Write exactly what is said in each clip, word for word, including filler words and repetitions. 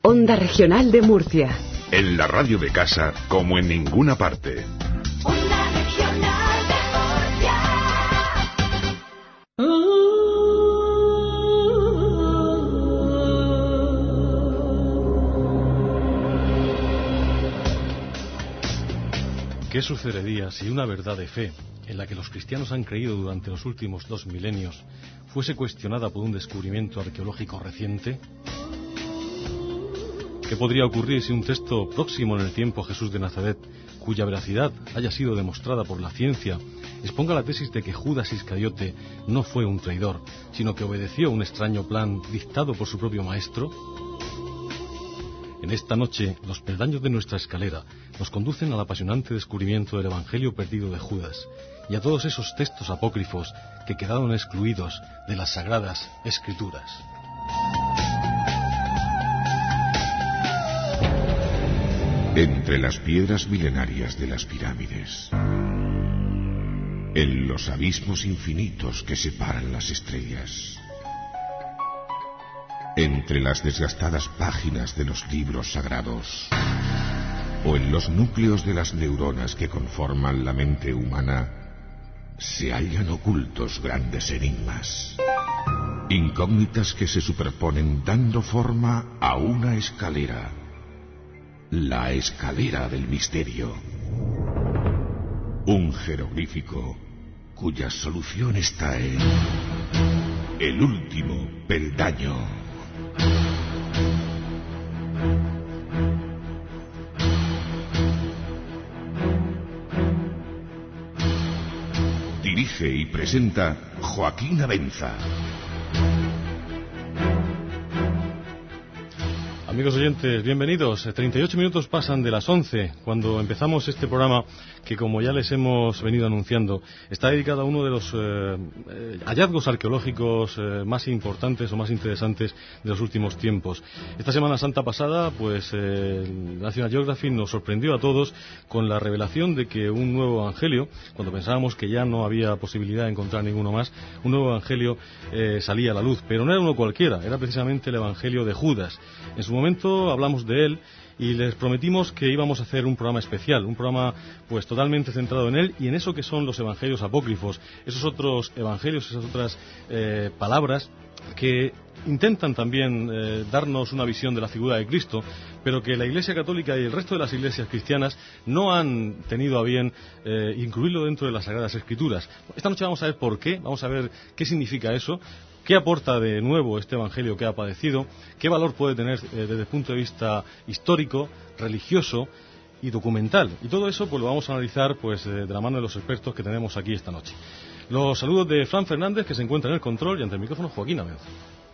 Onda Regional de Murcia. En la radio de casa como en ninguna parte. Onda Regional de Murcia. ¿Qué sucedería si una verdad de fe, en la que los cristianos han creído durante los últimos dos milenios, fuese cuestionada por un descubrimiento arqueológico reciente? ¿Qué podría ocurrir si un texto próximo en el tiempo a Jesús de Nazaret, cuya veracidad haya sido demostrada por la ciencia, exponga la tesis de que Judas Iscariote no fue un traidor, sino que obedeció un extraño plan dictado por su propio maestro? En esta noche, los peldaños de nuestra escalera nos conducen al apasionante descubrimiento del Evangelio perdido de Judas y a todos esos textos apócrifos que quedaron excluidos de las Sagradas Escrituras. Entre las piedras milenarias de las pirámides, en los abismos infinitos que separan las estrellas, entre las desgastadas páginas de los libros sagrados, o en los núcleos de las neuronas que conforman la mente humana, se hallan ocultos grandes enigmas, incógnitas que se superponen dando forma a una escalera. La escalera del misterio. Un jeroglífico cuya solución está en el último peldaño. Dirige y presenta Joaquín Abenza. Amigos oyentes, bienvenidos. treinta y ocho minutos pasan de las once cuando empezamos este programa que, como ya les hemos venido anunciando, está dedicado a uno de los eh, eh, hallazgos arqueológicos eh, más importantes o más interesantes de los últimos tiempos. Esta Semana Santa pasada, pues eh, National Geographic nos sorprendió a todos con la revelación de que un nuevo evangelio, cuando pensábamos que ya no había posibilidad de encontrar ninguno más, un nuevo evangelio eh, salía a la luz, pero no era uno cualquiera, era precisamente el evangelio de Judas. En su momento hablamos de él y les prometimos que íbamos a hacer un programa especial, un programa pues totalmente centrado en él y en eso que son los evangelios apócrifos, esos otros evangelios, esas otras eh, palabras que intentan también eh, darnos una visión de la figura de Cristo, pero que la Iglesia Católica y el resto de las iglesias cristianas no han tenido a bien eh, incluirlo dentro de las Sagradas Escrituras. Esta noche vamos a ver por qué, vamos a ver qué significa eso, qué aporta de nuevo este evangelio que ha padecido, qué valor puede tener eh, desde el punto de vista histórico, religioso y documental. Y todo eso pues lo vamos a analizar pues eh, de la mano de los expertos que tenemos aquí esta noche. Los saludos de Fran Fernández, que se encuentra en el control, y ante el micrófono Joaquín Abenza.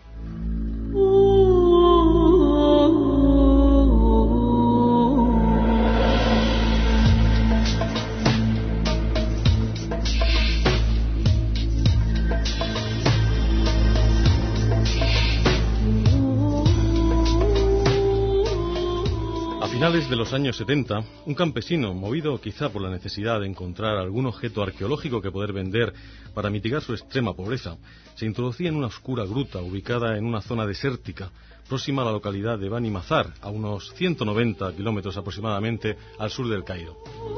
A finales de los años setenta, un campesino, movido quizá por la necesidad de encontrar algún objeto arqueológico que poder vender para mitigar su extrema pobreza, se introducía en una oscura gruta ubicada en una zona desértica, próxima a la localidad de Bani Mazar, a unos ciento noventa kilómetros aproximadamente al sur del Cairo.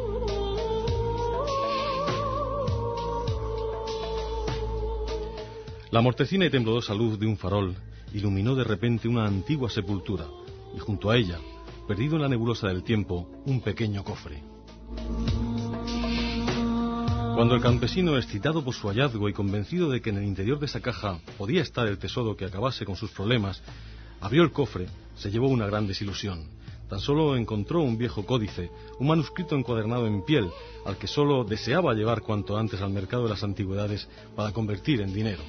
La mortecina y temblorosa luz de un farol iluminó de repente una antigua sepultura, y junto a ella, perdido en la nebulosa del tiempo, un pequeño cofre. Cuando el campesino, excitado por su hallazgo y convencido de que en el interior de esa caja podía estar el tesoro que acabase con sus problemas, abrió el cofre, se llevó una gran desilusión. Tan solo encontró un viejo códice, un manuscrito encuadernado en piel, al que solo deseaba llevar cuanto antes al mercado de las antigüedades para convertir en dinero.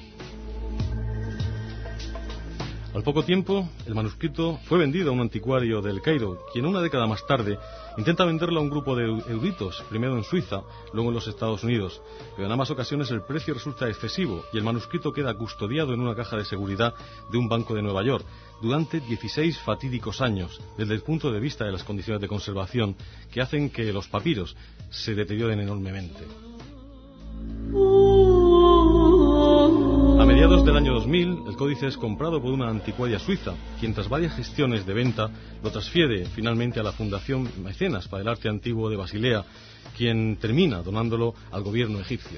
Al poco tiempo, el manuscrito fue vendido a un anticuario del Cairo, quien una década más tarde intenta venderlo a un grupo de eruditos, primero en Suiza, luego en los Estados Unidos. Pero en ambas ocasiones el precio resulta excesivo y el manuscrito queda custodiado en una caja de seguridad de un banco de Nueva York durante dieciséis fatídicos años, desde el punto de vista de las condiciones de conservación que hacen que los papiros se deterioren enormemente. A mediados de del año dos mil, el códice es comprado por una anticuaria suiza, quien tras varias gestiones de venta lo transfiere finalmente a la Fundación Mecenas para el Arte Antiguo de Basilea, quien termina donándolo al gobierno egipcio.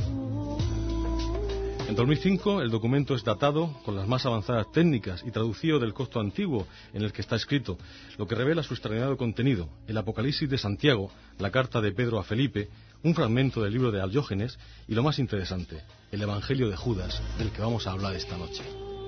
En dos mil cinco el documento es datado con las más avanzadas técnicas y traducido del copto antiguo en el que está escrito, lo que revela su extraordinario contenido, el Apocalipsis de Santiago, la carta de Pedro a Felipe, un fragmento del libro de Aljógenes y, lo más interesante, el Evangelio de Judas, del que vamos a hablar esta noche.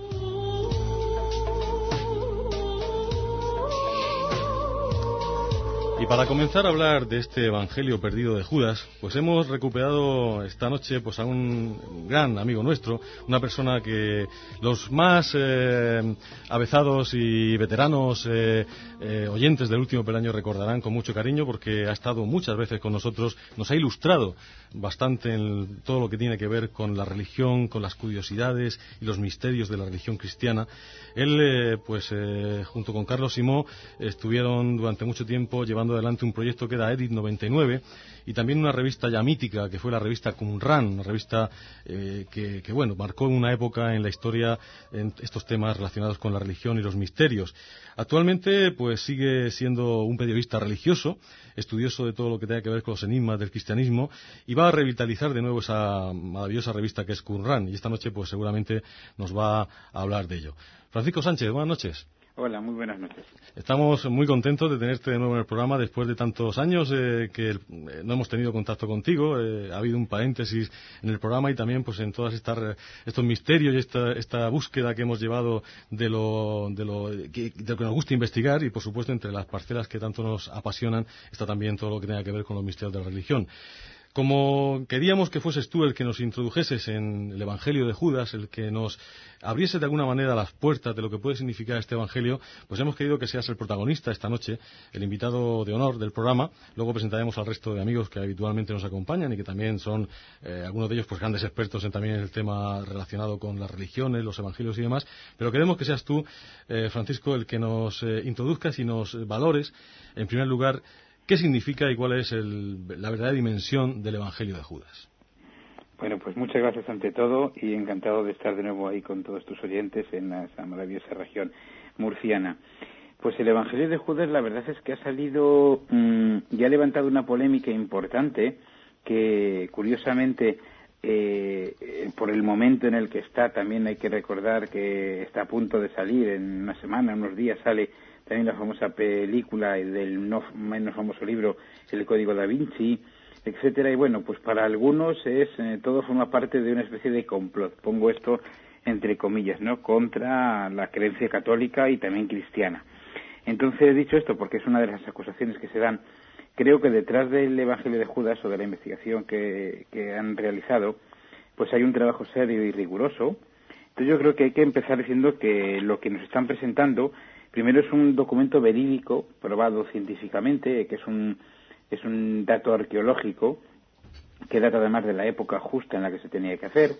Y para comenzar a hablar de este Evangelio perdido de Judas, pues hemos recuperado esta noche pues a un gran amigo nuestro, una persona que los más eh, avezados y veteranos eh, eh, oyentes del Último Peldaño recordarán con mucho cariño, porque ha estado muchas veces con nosotros, nos ha ilustrado bastante en todo lo que tiene que ver con la religión, con las curiosidades y los misterios de la religión cristiana. Él, eh, pues eh, junto con Carlos Simó, estuvieron durante mucho tiempo llevando adelante un proyecto que era Edit noventa y nueve, y también una revista ya mítica que fue la revista Qumran, una revista eh, que, que bueno, marcó una época en la historia en estos temas relacionados con la religión y los misterios. Actualmente pues sigue siendo un periodista religioso, estudioso de todo lo que tenga que ver con los enigmas del cristianismo, y va a revitalizar de nuevo esa maravillosa revista que es Qumran, y esta noche pues seguramente nos va a hablar de ello. Francisco Sánchez, buenas noches. Hola, muy buenas noches. Estamos muy contentos de tenerte de nuevo en el programa después de tantos años eh, que eh, no hemos tenido contacto contigo. Eh, ha habido un paréntesis en el programa y también pues en todos estos misterios y esta, esta búsqueda que hemos llevado de lo, de, lo, que, de lo que nos gusta investigar, y por supuesto entre las parcelas que tanto nos apasionan está también todo lo que tenga que ver con los misterios de la religión. Como queríamos que fueses tú el que nos introdujeses en el Evangelio de Judas, el que nos abriese de alguna manera las puertas de lo que puede significar este Evangelio, pues hemos querido que seas el protagonista esta noche, el invitado de honor del programa. Luego presentaremos al resto de amigos que habitualmente nos acompañan y que también son, eh, algunos de ellos, pues grandes expertos en también el tema relacionado con las religiones, los evangelios y demás. Pero queremos que seas tú, eh, Francisco, el que nos eh, introduzcas y nos valores, en primer lugar, ¿qué significa y cuál es el, la verdadera dimensión del Evangelio de Judas? Bueno, pues muchas gracias ante todo y encantado de estar de nuevo ahí con todos tus oyentes en esa maravillosa región murciana. Pues el Evangelio de Judas, la verdad es que ha salido mmm, y ha levantado una polémica importante que, curiosamente, eh, por el momento en el que está, también hay que recordar que está a punto de salir, en una semana, unos días sale también la famosa película del no menos famoso libro, El Código da Vinci, etcétera. Y bueno, pues para algunos es eh, todo forma parte de una especie de complot, pongo esto entre comillas, ¿no?, contra la creencia católica y también cristiana. Entonces he dicho esto porque es una de las acusaciones que se dan. Creo que detrás del Evangelio de Judas o de la investigación que, que han realizado, pues hay un trabajo serio y riguroso. Entonces yo creo que hay que empezar diciendo que lo que nos están presentando, primero, es un documento verídico, probado científicamente, que es un, es un dato arqueológico, que data además de la época justa en la que se tenía que hacer,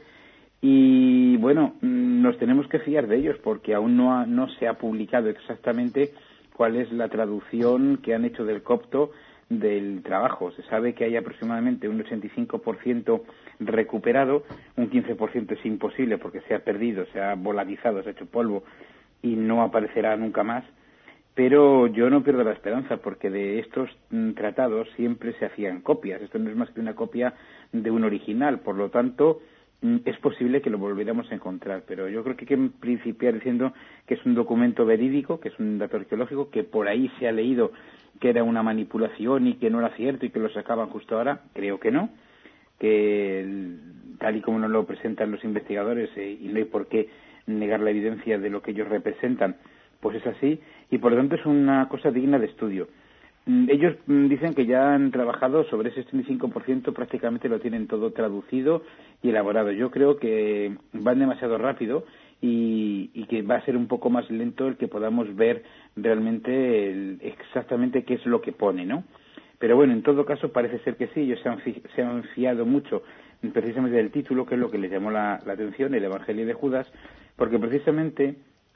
y bueno, nos tenemos que fiar de ellos, porque aún no, ha, no se ha publicado exactamente cuál es la traducción que han hecho del copto del trabajo. Se sabe que hay aproximadamente un ochenta y cinco por ciento recuperado, un quince por ciento es imposible porque se ha perdido, se ha volatilizado, se ha hecho polvo, y no aparecerá nunca más, pero yo no pierdo la esperanza, porque de estos mm, tratados siempre se hacían copias. Esto no es más que una copia de un original, por lo tanto mm, es posible que lo volviéramos a encontrar, pero yo creo que hay que principiar diciendo que es un documento verídico, que es un dato arqueológico, que por ahí se ha leído que era una manipulación y que no era cierto y que lo sacaban justo ahora. Creo que no, que el, tal y como nos lo presentan los investigadores, eh, y no hay por qué negar la evidencia de lo que ellos representan, pues es así, y por lo tanto es una cosa digna de estudio. Ellos dicen que ya han trabajado sobre ese setenta y cinco por ciento, prácticamente lo tienen todo traducido y elaborado. Yo creo que van demasiado rápido y, y que va a ser un poco más lento el que podamos ver realmente el, exactamente qué es lo que pone, ¿no? Pero bueno, en todo caso parece ser que sí. Ellos se han, fi, se han fiado mucho precisamente del título, que es lo que les llamó la, la atención, el Evangelio de Judas, porque precisamente,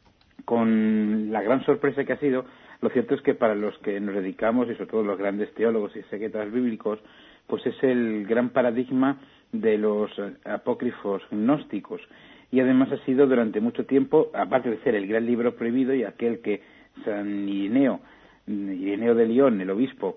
con la gran sorpresa que ha sido, lo cierto es que para los que nos dedicamos, y sobre todo los grandes teólogos y exegetas bíblicos, pues es el gran paradigma de los apócrifos gnósticos. y además ha sido durante mucho tiempo, aparte de ser el gran libro prohibido y aquel que San Ireneo, Ireneo de León, el obispo,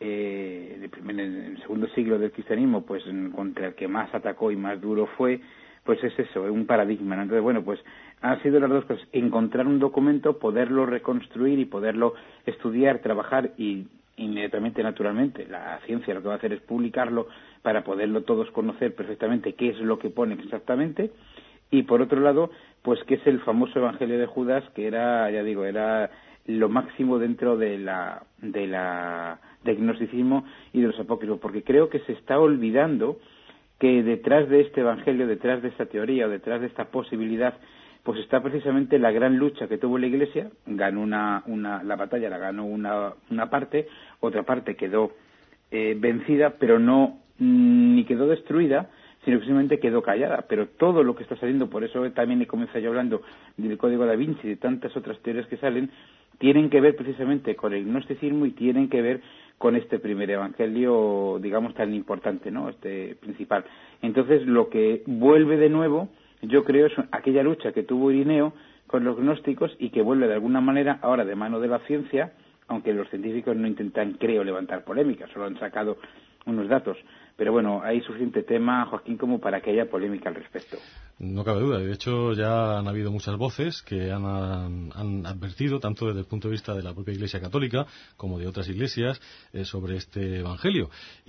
eh, en el segundo siglo del cristianismo, pues contra el que más atacó y más duro fue, pues es eso, un paradigma, ¿no? Entonces, bueno, pues han sido las dos cosas, encontrar un documento, poderlo reconstruir y poderlo estudiar, trabajar y inmediatamente, naturalmente, la ciencia lo que va a hacer es publicarlo para poderlo todos conocer perfectamente qué es lo que pone exactamente, y por otro lado, pues que es el famoso Evangelio de Judas, que era, ya digo, era lo máximo dentro de la de la del gnosticismo y de los apócrifos, porque creo que se está olvidando que detrás de este Evangelio, detrás de esta teoría o detrás de esta posibilidad, pues está precisamente la gran lucha que tuvo la Iglesia. Ganó una, una la batalla, la ganó una, una parte, otra parte quedó eh, vencida, pero no ni quedó destruida, sino que simplemente quedó callada. Pero todo lo que está saliendo, por eso también he comenzado yo hablando del Código Da Vinci y de tantas otras teorías que salen, tienen que ver precisamente con el gnosticismo y tienen que ver con este primer evangelio, digamos, tan importante, ¿no?, este principal. Entonces, lo que vuelve de nuevo, yo creo, es aquella lucha que tuvo Ireneo con los gnósticos y que vuelve de alguna manera ahora de mano de la ciencia, aunque los científicos no intentan, creo, levantar polémica, solo han sacado unos datos. Pero bueno, hay suficiente tema, Joaquín, como para que haya polémica al respecto. No cabe duda. De hecho, ya han habido muchas voces que han, han advertido, tanto desde el punto de vista de la propia Iglesia Católica como de otras iglesias, eh, sobre este Evangelio.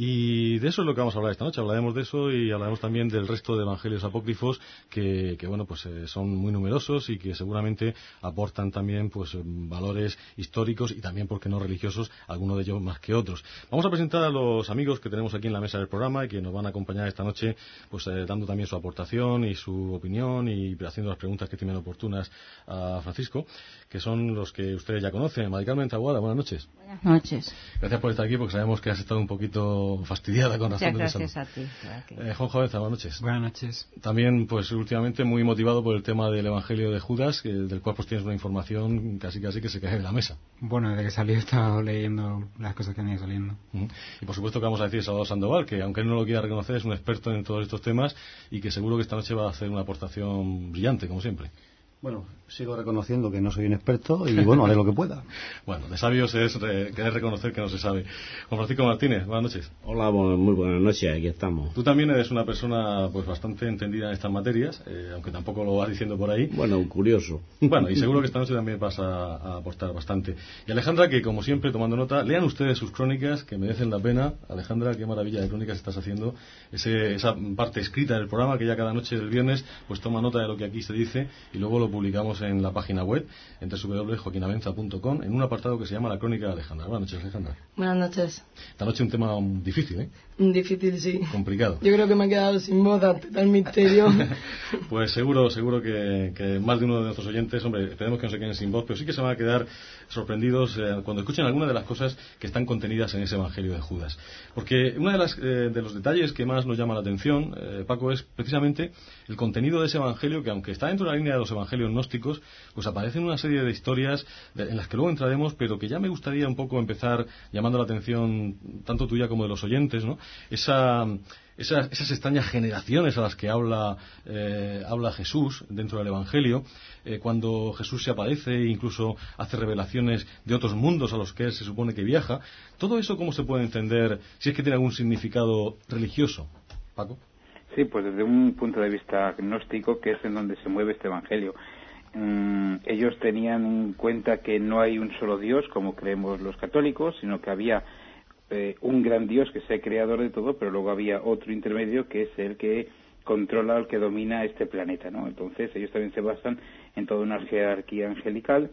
Y de eso es lo que vamos a hablar esta noche. Hablaremos de eso y hablaremos también del resto de Evangelios apócrifos que, que bueno, pues eh, son muy numerosos y que seguramente aportan también, pues, valores históricos y también, ¿por qué no, religiosos, algunos de ellos más que otros. Vamos a presentar a los amigos que tenemos aquí en la mesa del programa y que nos van a acompañar esta noche, pues eh, dando también su aportación y su opinión y haciendo las preguntas que tienen oportunas a Francisco, que son los que ustedes ya conocen. Mari Carmen Taboada, buenas noches. Buenas noches. Gracias por estar aquí, porque sabemos que has estado un poquito fastidiada con razón de salud. Muchas gracias a ti. Eh, Juan Jovenza, buenas noches. Buenas noches. También, pues últimamente muy motivado por el tema del Evangelio de Judas, que, del cual pues tienes una información casi casi que se cae de la mesa. Bueno, desde que salió he estado leyendo las cosas que han ido saliendo. Uh-huh. Y por supuesto que vamos a decir Salvador Sandoval, que aunque él no lo quiera reconocer, es un experto en todos estos temas y que seguro que esta noche va a hacer una aportación brillante, como siempre. Bueno, sigo reconociendo que no soy un experto y, bueno, haré lo que pueda. Bueno, de sabios es re- querer reconocer que no se sabe. Juan Francisco Martínez, buenas noches. Hola, bueno, muy buenas noches, aquí estamos. Tú también eres una persona pues bastante entendida en estas materias, eh, aunque tampoco lo vas diciendo por ahí. Bueno, curioso. Bueno, y seguro que esta noche también vas a, a aportar bastante. Y Alejandra, que como siempre, tomando nota, lean ustedes sus crónicas, que merecen la pena. Alejandra, qué maravilla de crónicas estás haciendo. Ese, esa parte escrita del programa, que ya cada noche del viernes, pues toma nota de lo que aquí se dice y luego lo publicamos en la página web, en doble u doble u doble u punto joaquin avenza punto com, en un apartado que se llama La Crónica de Alejandra. Buenas noches, Alejandra. Buenas noches. Esta noche un tema difícil, ¿eh? Difícil, sí. Complicado. Yo creo que me he quedado sin voz ante tal misterio. Pues seguro, seguro que, que más de uno de nuestros oyentes, hombre, esperemos que no se queden sin voz, pero sí que se van a quedar sorprendidos eh, cuando escuchen algunas de las cosas que están contenidas en ese Evangelio de Judas. Porque uno de, las, eh, de los detalles que más nos llama la atención, eh, Paco, es precisamente el contenido de ese Evangelio, que aunque está dentro de la línea de los Evangelios gnósticos, pues aparecen una serie de historias de, en las que luego entraremos, pero que ya me gustaría un poco empezar llamando la atención tanto tuya como de los oyentes, ¿no? Esa, esas, esas extrañas generaciones a las que habla, eh, habla Jesús dentro del Evangelio, eh, cuando Jesús se aparece e incluso hace revelaciones de otros mundos a los que él se supone que viaja. Todo eso, ¿cómo se puede entender, si es que tiene algún significado religioso? Paco. Sí, pues desde un punto de vista gnóstico, que es en donde se mueve este Evangelio. Mm, ellos tenían en cuenta que no hay un solo Dios, como creemos los católicos, sino que había eh, un gran Dios que es el creador de todo, pero luego había otro intermedio que es el que controla, el que domina este planeta, ¿no? Entonces ellos también se basan en toda una jerarquía angelical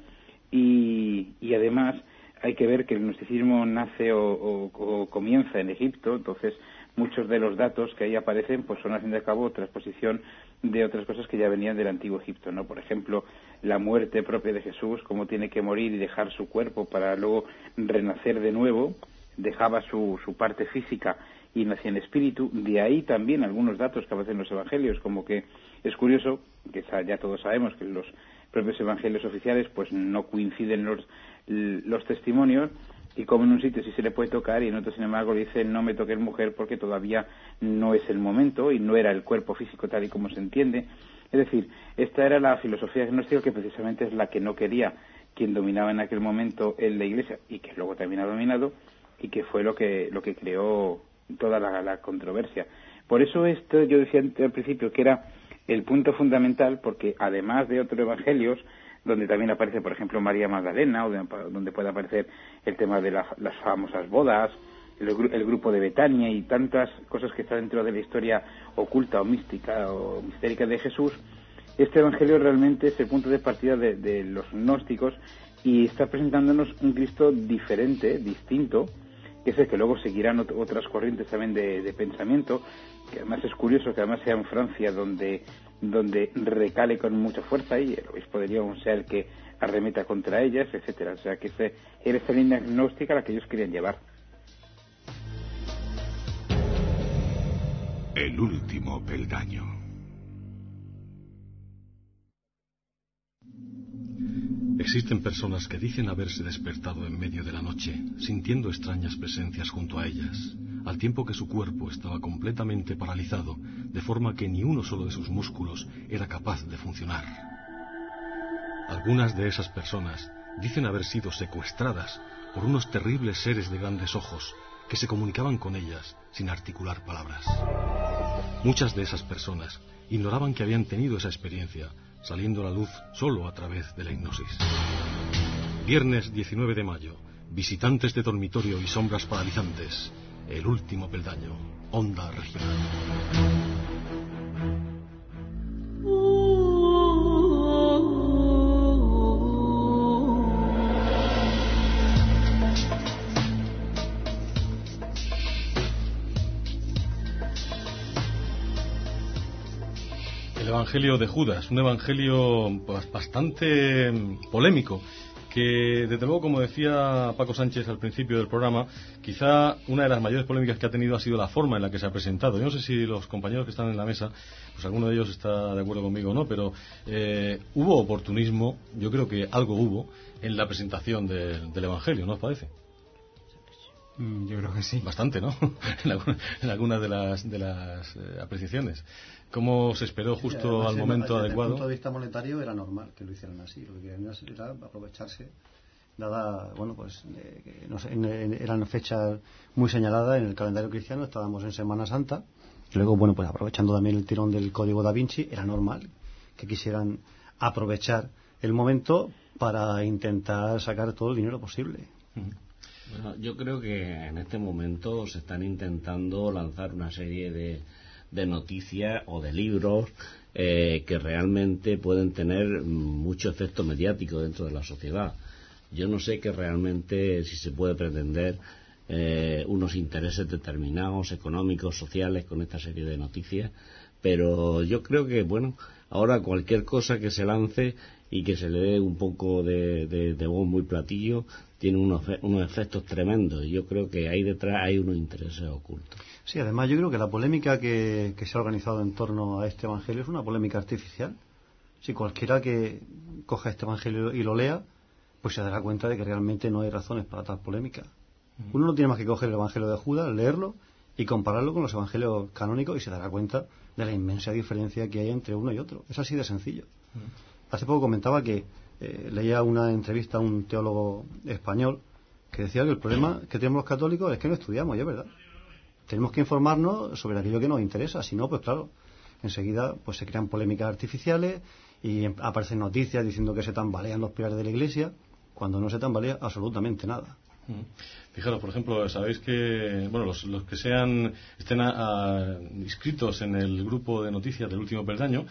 y, y además hay que ver que el gnosticismo nace o, o, o comienza en Egipto, entonces muchos de los datos que ahí aparecen pues son, al fin y al cabo, transposición de otras cosas que ya venían del antiguo Egipto, ¿no? Por ejemplo, la muerte propia de Jesús, cómo tiene que morir y dejar su cuerpo para luego renacer de nuevo, dejaba su, su parte física y nacía en espíritu. De ahí también algunos datos que aparecen en los evangelios, como que es curioso, que ya todos sabemos que los propios evangelios oficiales pues no coinciden los, los testimonios, y como en un sitio sí se le puede tocar y en otro, sin embargo, le dice no me toques, mujer, porque todavía no es el momento y no era el cuerpo físico tal y como se entiende. Es decir, esta era la filosofía gnóstica, que precisamente es la que no quería quien dominaba en aquel momento en la Iglesia, y que luego también ha dominado, y que fue lo que lo que creó toda la, la controversia. Por eso esto yo decía al principio que era el punto fundamental, porque además de otros evangelios, donde también aparece, por ejemplo, María Magdalena, o de, donde puede aparecer el tema de la, las famosas bodas, el, el grupo de Betania y tantas cosas que están dentro de la historia oculta o mística o mistérica de Jesús, este evangelio realmente es el punto de partida de, de los gnósticos, y está presentándonos un Cristo diferente, distinto, que es el que luego seguirán ot- otras corrientes también de, de pensamiento, que además es curioso que además sea en Francia donde donde recale con mucha fuerza, y el obispo de Lyon sea el que arremeta contra ellas, etcétera. O sea que ese, era esa línea gnóstica la que ellos querían llevar. El último peldaño. Existen personas que dicen haberse despertado en medio de la noche, sintiendo extrañas presencias junto a ellas, al tiempo que su cuerpo estaba completamente paralizado, de forma que ni uno solo de sus músculos era capaz de funcionar. Algunas de esas personas dicen haber sido secuestradas por unos terribles seres de grandes ojos que se comunicaban con ellas sin articular palabras. Muchas de esas personas ignoraban que habían tenido esa experiencia, saliendo a la luz solo a través de la hipnosis. Viernes diecinueve de mayo, visitantes de dormitorio y sombras paralizantes. El último peldaño, Onda Regional. El Evangelio de Judas, un evangelio pues, bastante polémico, que desde luego, como decía Paco Sánchez al principio del programa, quizá una de las mayores polémicas que ha tenido ha sido la forma en la que se ha presentado. Yo no sé si los compañeros que están en la mesa, pues alguno de ellos está de acuerdo conmigo o no, pero eh, hubo oportunismo, yo creo que algo hubo, en la presentación de, del Evangelio, ¿no os parece? Yo creo que sí. Bastante, ¿no? en, alguna, en algunas de las, de las eh, apreciaciones. ¿Cómo se esperó justo al momento desde adecuado? Desde el punto de vista monetario era normal que lo hicieran así. Lo que querían era aprovecharse, dada, bueno, pues, eh, que, no sé, en, en, eran fechas muy señaladas en el calendario cristiano, estábamos en Semana Santa, y luego, bueno, pues aprovechando también el tirón del Código Da Vinci, era normal que quisieran aprovechar el momento para intentar sacar todo el dinero posible. Uh-huh. Bueno, yo creo que en este momento se están intentando lanzar una serie de, de noticias o de libros eh, que realmente pueden tener mucho efecto mediático dentro de la sociedad. Yo no sé que realmente si se puede pretender eh, unos intereses determinados, económicos, sociales, con esta serie de noticias, pero yo creo que, bueno, ahora cualquier cosa que se lance y que se le dé un poco de, de, de bombo y platillo tiene unos, unos efectos tremendos, y yo creo que ahí detrás hay unos intereses ocultos. Sí, además yo creo que la polémica que, que se ha organizado en torno a este evangelio es una polémica artificial. Si cualquiera que coja este evangelio y lo lea, pues se dará cuenta de que realmente no hay razones para tal polémica. Uno no tiene más que coger el evangelio de Judas, leerlo y compararlo con los evangelios canónicos, y se dará cuenta de la inmensa diferencia que hay entre uno y otro. Es así de sencillo. Hace poco comentaba que eh, leía una entrevista a un teólogo español que decía que el problema que tenemos los católicos es que no estudiamos, y es verdad. Tenemos que informarnos sobre aquello que nos interesa, si no, pues claro, enseguida pues se crean polémicas artificiales y aparecen noticias diciendo que se tambalean los pilares de la Iglesia, cuando no se tambalea absolutamente nada. Fijaros, por ejemplo, sabéis que bueno, los, los que sean estén a, a, inscritos en el grupo de noticias del último peldaño,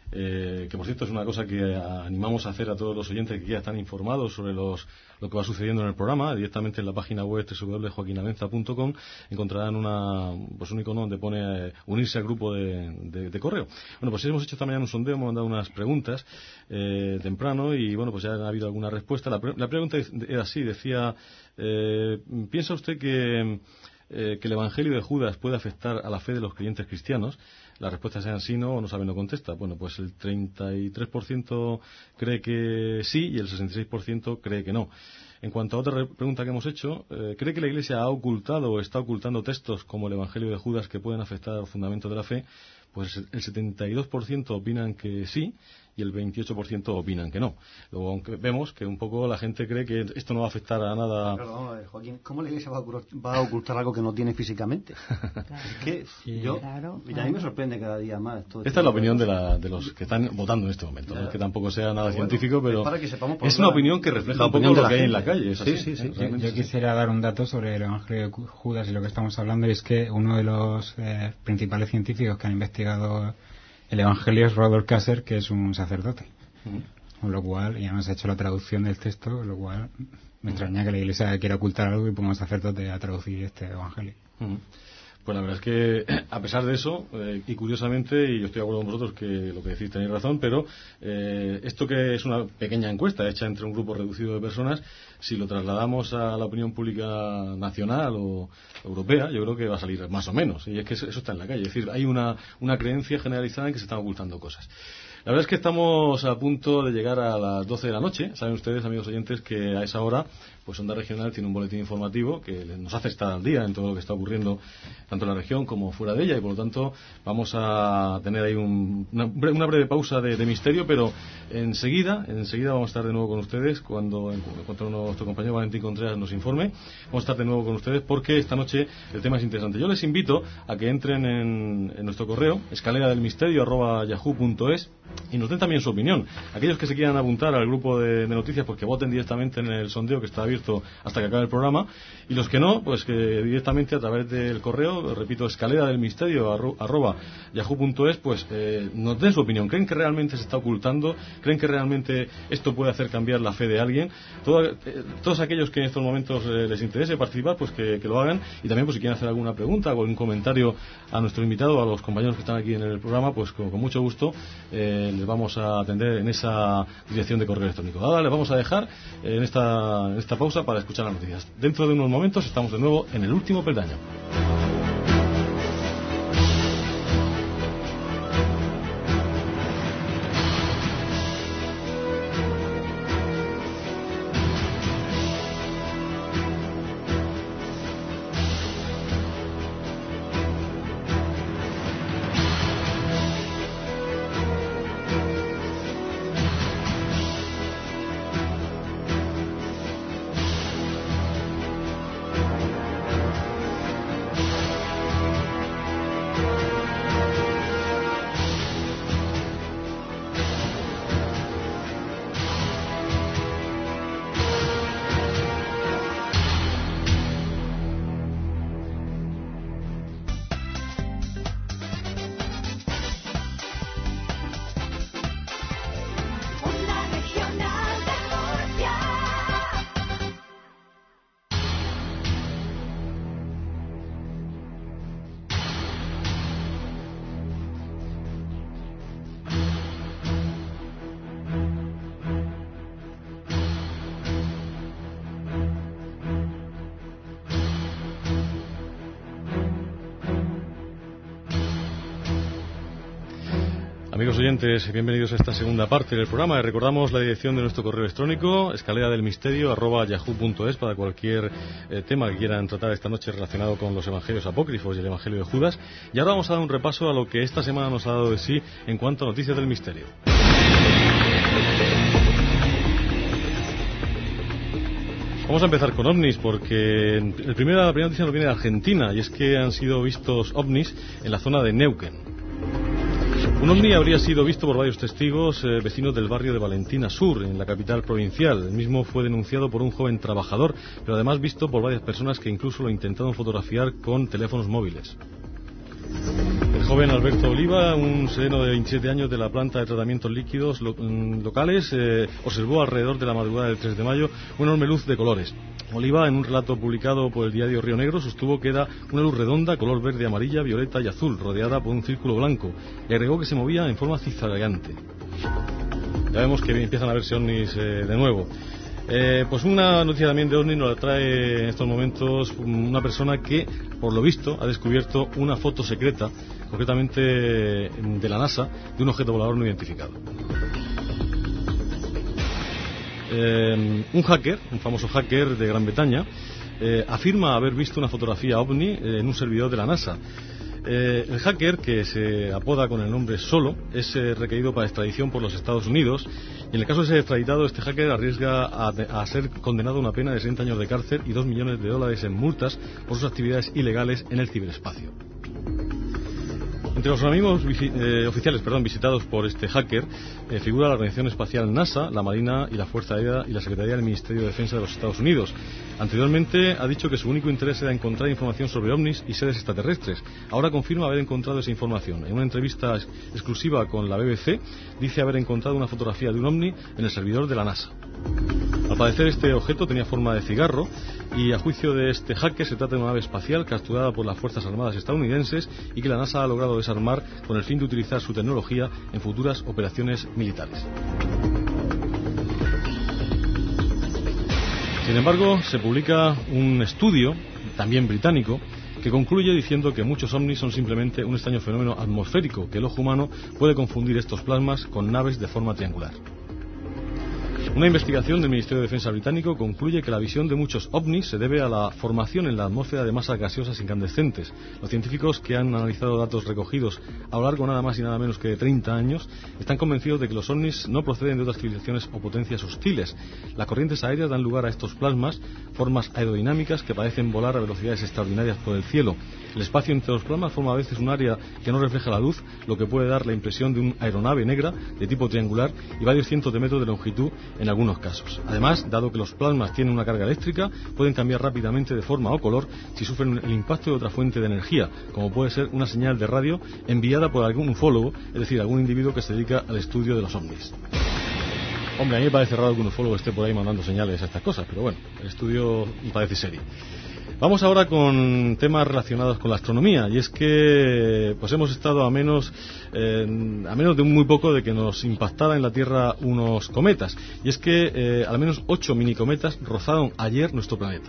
eh, que por cierto es una cosa que animamos a hacer a todos los oyentes que ya están informados sobre los, lo que va sucediendo en el programa. Directamente en la página web doble u doble u doble punto joaquin avenza punto com encontrarán una, pues un icono donde pone eh, unirse al grupo de, de, de correo. Bueno, pues hemos hecho esta mañana un sondeo, hemos mandado unas preguntas eh, temprano, y bueno, pues ya ha habido alguna respuesta. La, pre la pregunta era así, decía, eh, ¿piensa usted que, eh, que el Evangelio de Judas puede afectar a la fe de los creyentes cristianos? Las respuestas sean sí, no, o no sabe, no contesta. Bueno, pues el treinta y tres por ciento cree que sí y el sesenta y seis por ciento cree que no. En cuanto a otra pregunta que hemos hecho, eh, ¿cree que la Iglesia ha ocultado o está ocultando textos como el Evangelio de Judas que pueden afectar al fundamento de la fe? Pues el setenta y dos por ciento opinan que sí y el veintiocho por ciento opinan que no. Luego, aunque vemos que un poco la gente cree que esto no va a afectar a nada. Pero vamos a ver, Joaquín, ¿cómo la Iglesia va a, ocultar, va a ocultar algo que no tiene físicamente? Claro. Es que Sí, yo, claro, y a mí me sorprende cada día más. Todo Esta es la opinión de, la, de los que están votando en este momento, ¿no? Que tampoco sea nada bueno, científico, pero es, para que sepamos por es una la- opinión que refleja la un poco opinión de lo la que hay en gente. la calle. Es Sí, así, sí, sí. ¿eh? Yo, Realmente yo es así. quisiera dar un dato sobre el Evangelio de Judas y lo que estamos hablando, y es que uno de los eh, principales científicos que han investigado el Evangelio es Rudolf Kasser, que es un sacerdote. Con lo cual, y además ha hecho la traducción del texto, con lo cual me extraña que la Iglesia quiera ocultar algo y ponga a un sacerdote a traducir este Evangelio. Ujú. Pues la verdad es que, a pesar de eso, eh, y curiosamente, y yo estoy de acuerdo con vosotros que lo que decís tenéis razón, pero eh, esto que es una pequeña encuesta hecha entre un grupo reducido de personas, si lo trasladamos a la opinión pública nacional o europea, yo creo que va a salir más o menos. Y es que eso está en la calle. Es decir, hay una, una creencia generalizada en que se están ocultando cosas. La verdad es que estamos a punto de llegar a las doce de la noche. Saben ustedes, amigos oyentes, que a esa hora pues Onda Regional tiene un boletín informativo que nos hace estar al día en todo lo que está ocurriendo tanto en la región como fuera de ella, y por lo tanto vamos a tener ahí un, una, una breve pausa de, de misterio, pero enseguida enseguida vamos a estar de nuevo con ustedes cuando, en cuanto nuestro compañero Valentín Contreras nos informe. Vamos a estar de nuevo con ustedes porque esta noche el tema es interesante. Yo les invito a que entren en, en nuestro correo escalera del misterio arroba yahoo punto es y nos den también su opinión. Aquellos que se quieran apuntar al grupo de, de noticias, pues que voten directamente en el sondeo que está abierto hasta que acabe el programa, y los que no, pues que directamente a través del correo, repito, escalera del misterio arro, arroba yahoo punto es, pues eh, nos den su opinión. ¿Creen que realmente se está ocultando? ¿Creen que realmente esto puede hacer cambiar la fe de alguien? Todo, eh, todos aquellos que en estos momentos eh, les interese participar, pues que, que lo hagan, y también pues si quieren hacer alguna pregunta o algún comentario a nuestro invitado, a los compañeros que están aquí en el programa, pues con, con mucho gusto eh, les vamos a atender en esa dirección de correo electrónico. Ahora les vamos a dejar en esta, en esta pausa para escuchar las noticias. Dentro de unos momentos estamos de nuevo en el último peldaño. Onda Regional de Murcia. Amigos oyentes, bienvenidos a esta segunda parte del programa. Recordamos la dirección de nuestro correo electrónico, escalera del misterio arroba yahoo punto es, para cualquier eh, tema que quieran tratar esta noche relacionado con los evangelios apócrifos y el evangelio de Judas. Y ahora vamos a dar un repaso a lo que esta semana nos ha dado de sí en cuanto a noticias del misterio. Vamos a empezar con ovnis porque el primero, la primera noticia nos viene de Argentina, y es que han sido vistos ovnis en la zona de Neuquén. Un ovni habría sido visto por varios testigos eh, vecinos del barrio de Valentina Sur, en la capital provincial. El mismo fue denunciado por un joven trabajador, pero además visto por varias personas que incluso lo intentaron fotografiar con teléfonos móviles. El joven Alberto Oliva, un sereno de veintisiete años de la planta de tratamientos líquidos lo, mm, locales, eh, observó alrededor de la madrugada del tres de mayo una enorme luz de colores. Oliva, en un relato publicado por el diario Río Negro, sostuvo que era una luz redonda, color verde, amarilla, violeta y azul, rodeada por un círculo blanco, y agregó que se movía en forma zigzagueante. Ya vemos que empiezan a verse ovnis eh, de nuevo. Eh, pues una noticia también de ovni nos la trae en estos momentos una persona que, por lo visto, ha descubierto una foto secreta, concretamente de la NASA, de un objeto volador no identificado. Eh, un hacker, un famoso hacker de Gran Bretaña, eh, afirma haber visto una fotografía ovni eh, en un servidor de la NASA. Eh, el hacker, que se apoda con el nombre Solo, es eh, requerido para extradición por los Estados Unidos, y en el caso de ser extraditado, este hacker arriesga a, a ser condenado a una pena de sesenta años de cárcel y dos millones de dólares en multas por sus actividades ilegales en el ciberespacio. Entre los organismos eh, oficiales perdón, visitados por este hacker eh, figura la Organización Espacial NASA, la Marina y la Fuerza Aérea y la Secretaría del Ministerio de Defensa de los Estados Unidos. Anteriormente ha dicho que su único interés era encontrar información sobre ovnis y seres extraterrestres. Ahora confirma haber encontrado esa información. En una entrevista ex exclusiva con la B B C dice haber encontrado una fotografía de un ovni en el servidor de la NASA. Al parecer este objeto tenía forma de cigarro y a juicio de este hacker se trata de una nave espacial capturada por las Fuerzas Armadas estadounidenses y que la NASA ha logrado desarmar con el fin de utilizar su tecnología en futuras operaciones militares. Sin embargo, se publica un estudio, también británico, que concluye diciendo que muchos ovnis son simplemente un extraño fenómeno atmosférico, que el ojo humano puede confundir estos plasmas con naves de forma triangular. Una investigación del Ministerio de Defensa británico concluye que la visión de muchos ovnis se debe a la formación en la atmósfera de masas gaseosas incandescentes. Los científicos que han analizado datos recogidos a lo largo nada más y nada menos que de treinta años están convencidos de que los ovnis no proceden de otras civilizaciones o potencias hostiles. Las corrientes aéreas dan lugar a estos plasmas, formas aerodinámicas que parecen volar a velocidades extraordinarias por el cielo. El espacio entre los plasmas forma a veces un área que no refleja la luz, lo que puede dar la impresión de una aeronave negra de tipo triangular y varios cientos de metros de longitud en algunos casos. Además, dado que los plasmas tienen una carga eléctrica, pueden cambiar rápidamente de forma o color si sufren el impacto de otra fuente de energía, como puede ser una señal de radio enviada por algún ufólogo, es decir, algún individuo que se dedica al estudio de los ovnis. Hombre, a mí me parece raro que un ufólogo esté por ahí mandando señales a estas cosas, pero bueno, el estudio parece serio. Vamos ahora con temas relacionados con la astronomía, y es que pues hemos estado a menos eh, a menos de muy poco de que nos impactara en la Tierra unos cometas, y es que eh, al menos ocho minicometas rozaron ayer nuestro planeta.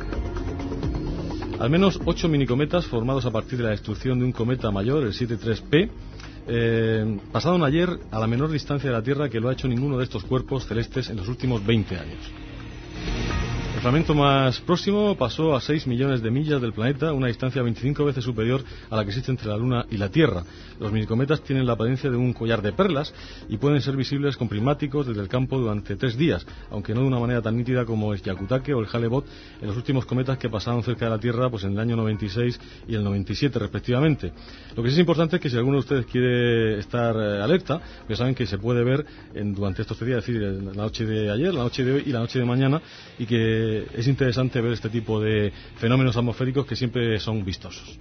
Al menos ocho minicometas formados a partir de la destrucción de un cometa mayor, el siete tres P, eh, pasaron ayer a la menor distancia de la Tierra que lo ha hecho ninguno de estos cuerpos celestes en los últimos veinte años. El fragmento más próximo pasó a seis millones de millas del planeta, una distancia veinticinco veces superior a la que existe entre la Luna y la Tierra. Los minicometas tienen la apariencia de un collar de perlas y pueden ser visibles con prismáticos desde el campo durante tres días, aunque no de una manera tan nítida como el Hyakutake o el Hale-Bopp, en los últimos cometas que pasaron cerca de la Tierra pues en el año noventa y seis y el noventa y siete respectivamente. Lo que sí es importante es que si alguno de ustedes quiere estar eh, alerta, pues saben que se puede ver en, durante estos tres días, es decir, la noche de ayer, la noche de hoy y la noche de mañana, y que es interesante ver este tipo de fenómenos atmosféricos que siempre son vistosos.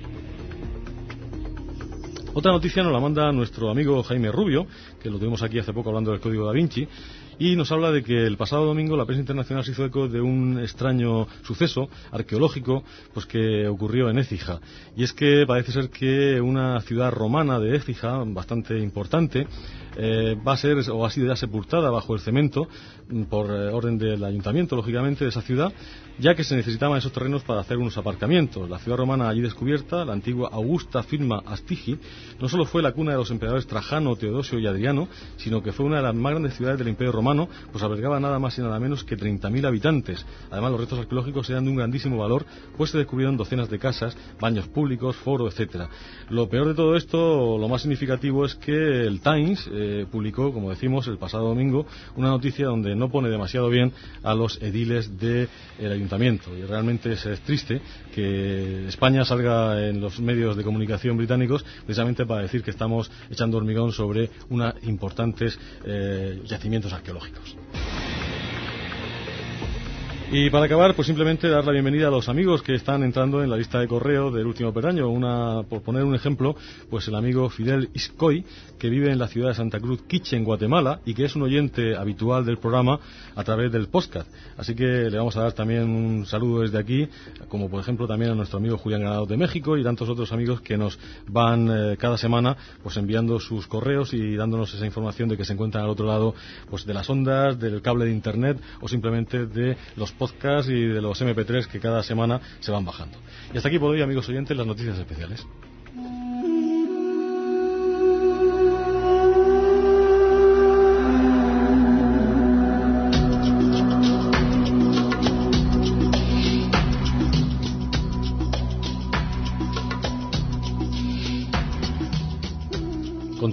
Otra noticia nos la manda nuestro amigo Jaime Rubio, que lo tuvimos aquí hace poco hablando del Código Da Vinci, y nos habla de que el pasado domingo la prensa internacional se hizo eco de un extraño suceso arqueológico pues que ocurrió en Écija. Y es que parece ser que una ciudad romana de Écija, bastante importante, eh, va a ser o ha sido ya sepultada bajo el cemento por eh, orden del ayuntamiento, lógicamente, de esa ciudad, ya que se necesitaban esos terrenos para hacer unos aparcamientos. La ciudad romana allí descubierta, la antigua Augusta Firma Astigi, no solo fue la cuna de los emperadores Trajano, Teodosio y Adriano, sino que fue una de las más grandes ciudades del Imperio Romano, pues albergaba nada más y nada menos que treinta mil habitantes. Además, los restos arqueológicos eran de un grandísimo valor, pues se descubrieron docenas de casas, baños públicos, foro, etcétera. Lo peor de todo esto, lo más significativo, es que el Times eh, publicó, como decimos, el pasado domingo, una noticia donde no pone demasiado bien a los ediles del ayuntamiento. Y realmente es, es triste que España salga en los medios de comunicación británicos precisamente para decir que estamos echando hormigón sobre unos importantes eh, yacimientos arqueológicos. Y para acabar, pues simplemente dar la bienvenida a los amigos que están entrando en la lista de correo del último peldaño. Una, por poner un ejemplo, pues el amigo Fidel Iscoy, que vive en la ciudad de Santa Cruz Quiche, en Guatemala, y que es un oyente habitual del programa a través del podcast. Así que le vamos a dar también un saludo desde aquí, como por ejemplo también a nuestro amigo Julián Granados de México y tantos otros amigos que nos van eh, cada semana pues enviando sus correos y dándonos esa información de que se encuentran al otro lado pues de las ondas, del cable de internet o simplemente de los podcast y de los eme pe tres que cada semana se van bajando. Y hasta aquí por hoy, amigos oyentes, las noticias especiales.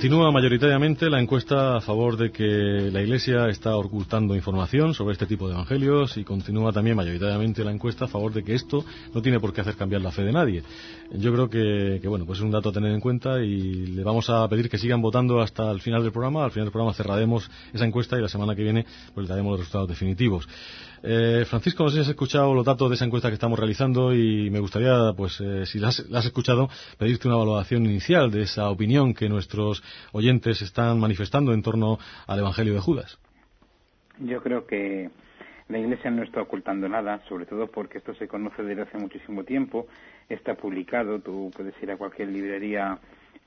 Continúa mayoritariamente la encuesta a favor de que la Iglesia está ocultando información sobre este tipo de evangelios, y continúa también mayoritariamente la encuesta a favor de que esto no tiene por qué hacer cambiar la fe de nadie. Yo creo que, que bueno, pues es un dato a tener en cuenta, y le vamos a pedir que sigan votando hasta el final del programa. Al final del programa cerraremos esa encuesta y la semana que viene pues le daremos los resultados definitivos. Eh, Francisco, no sé si has escuchado los datos de esa encuesta que estamos realizando, y me gustaría, pues, eh, si la has, la has escuchado, pedirte una valoración inicial de esa opinión que nuestros oyentes están manifestando en torno al Evangelio de Judas. Yo creo que la Iglesia no está ocultando nada, sobre todo porque esto se conoce desde hace muchísimo tiempo, está publicado, tú puedes ir a cualquier librería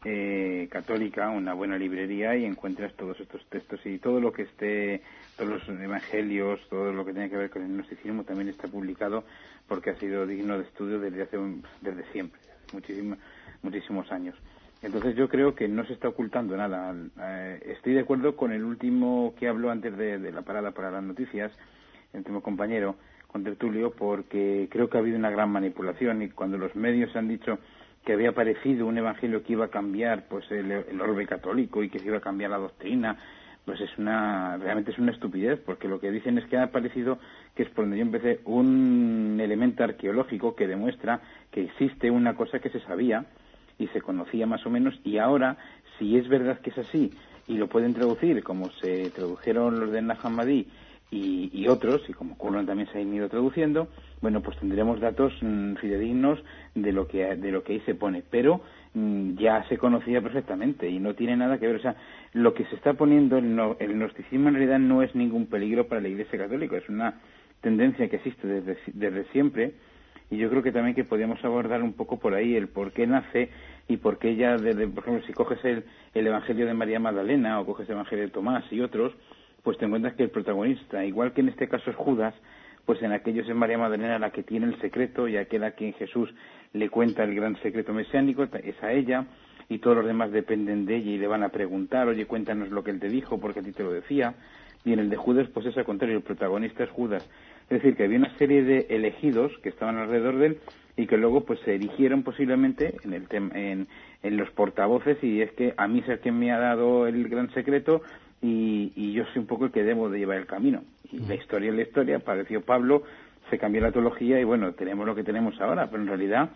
eh, católica, una buena librería, y encuentras todos estos textos, y todo lo que esté, todos los evangelios, todo lo que tiene que ver con el gnosticismo también está publicado, porque ha sido digno de estudio desde hace un, desde siempre, muchísimo, muchísimos años. Entonces yo creo que no se está ocultando nada. Eh, estoy de acuerdo con el último que habló antes de, de la parada para las noticias, el último compañero, con Tertulio, porque creo que ha habido una gran manipulación, y cuando los medios han dicho que había aparecido un evangelio que iba a cambiar pues el, el orbe católico y que se iba a cambiar la doctrina, pues es una, realmente es una estupidez, porque lo que dicen es que ha aparecido, que es por donde yo empecé, un elemento arqueológico que demuestra que existe una cosa que se sabía y se conocía más o menos, y ahora, si es verdad que es así, y lo pueden traducir como se tradujeron los de Nahum y, y otros, y como Curran también se han ido traduciendo, bueno, pues tendremos datos mmm, fidedignos de lo que de lo que ahí se pone, pero mmm, ya se conocía perfectamente y no tiene nada que ver. O sea, lo que se está poniendo, el, no, el gnosticismo en realidad no es ningún peligro para la Iglesia Católica, es una tendencia que existe desde, desde siempre. Y yo creo que también que podríamos abordar un poco por ahí el por qué nace y por qué ya, desde, por ejemplo, si coges el, el Evangelio de María Magdalena o coges el Evangelio de Tomás y otros, pues te encuentras que el protagonista, igual que en este caso es Judas, pues en aquellos es María Magdalena la que tiene el secreto, y aquel a quien Jesús le cuenta el gran secreto mesiánico es a ella, y todos los demás dependen de ella y le van a preguntar, oye, cuéntanos lo que él te dijo porque a ti te lo decía. Y en el de Judas, pues es al contrario, el protagonista es Judas. Es decir, que había una serie de elegidos que estaban alrededor de él y que luego pues se erigieron posiblemente en el tem en, en los portavoces, y es que a mí es el que me ha dado el gran secreto y, y yo soy un poco el que debo de llevar el camino. Y la historia es la historia, apareció Pablo, se cambió la teología y bueno, tenemos lo que tenemos ahora, pero en realidad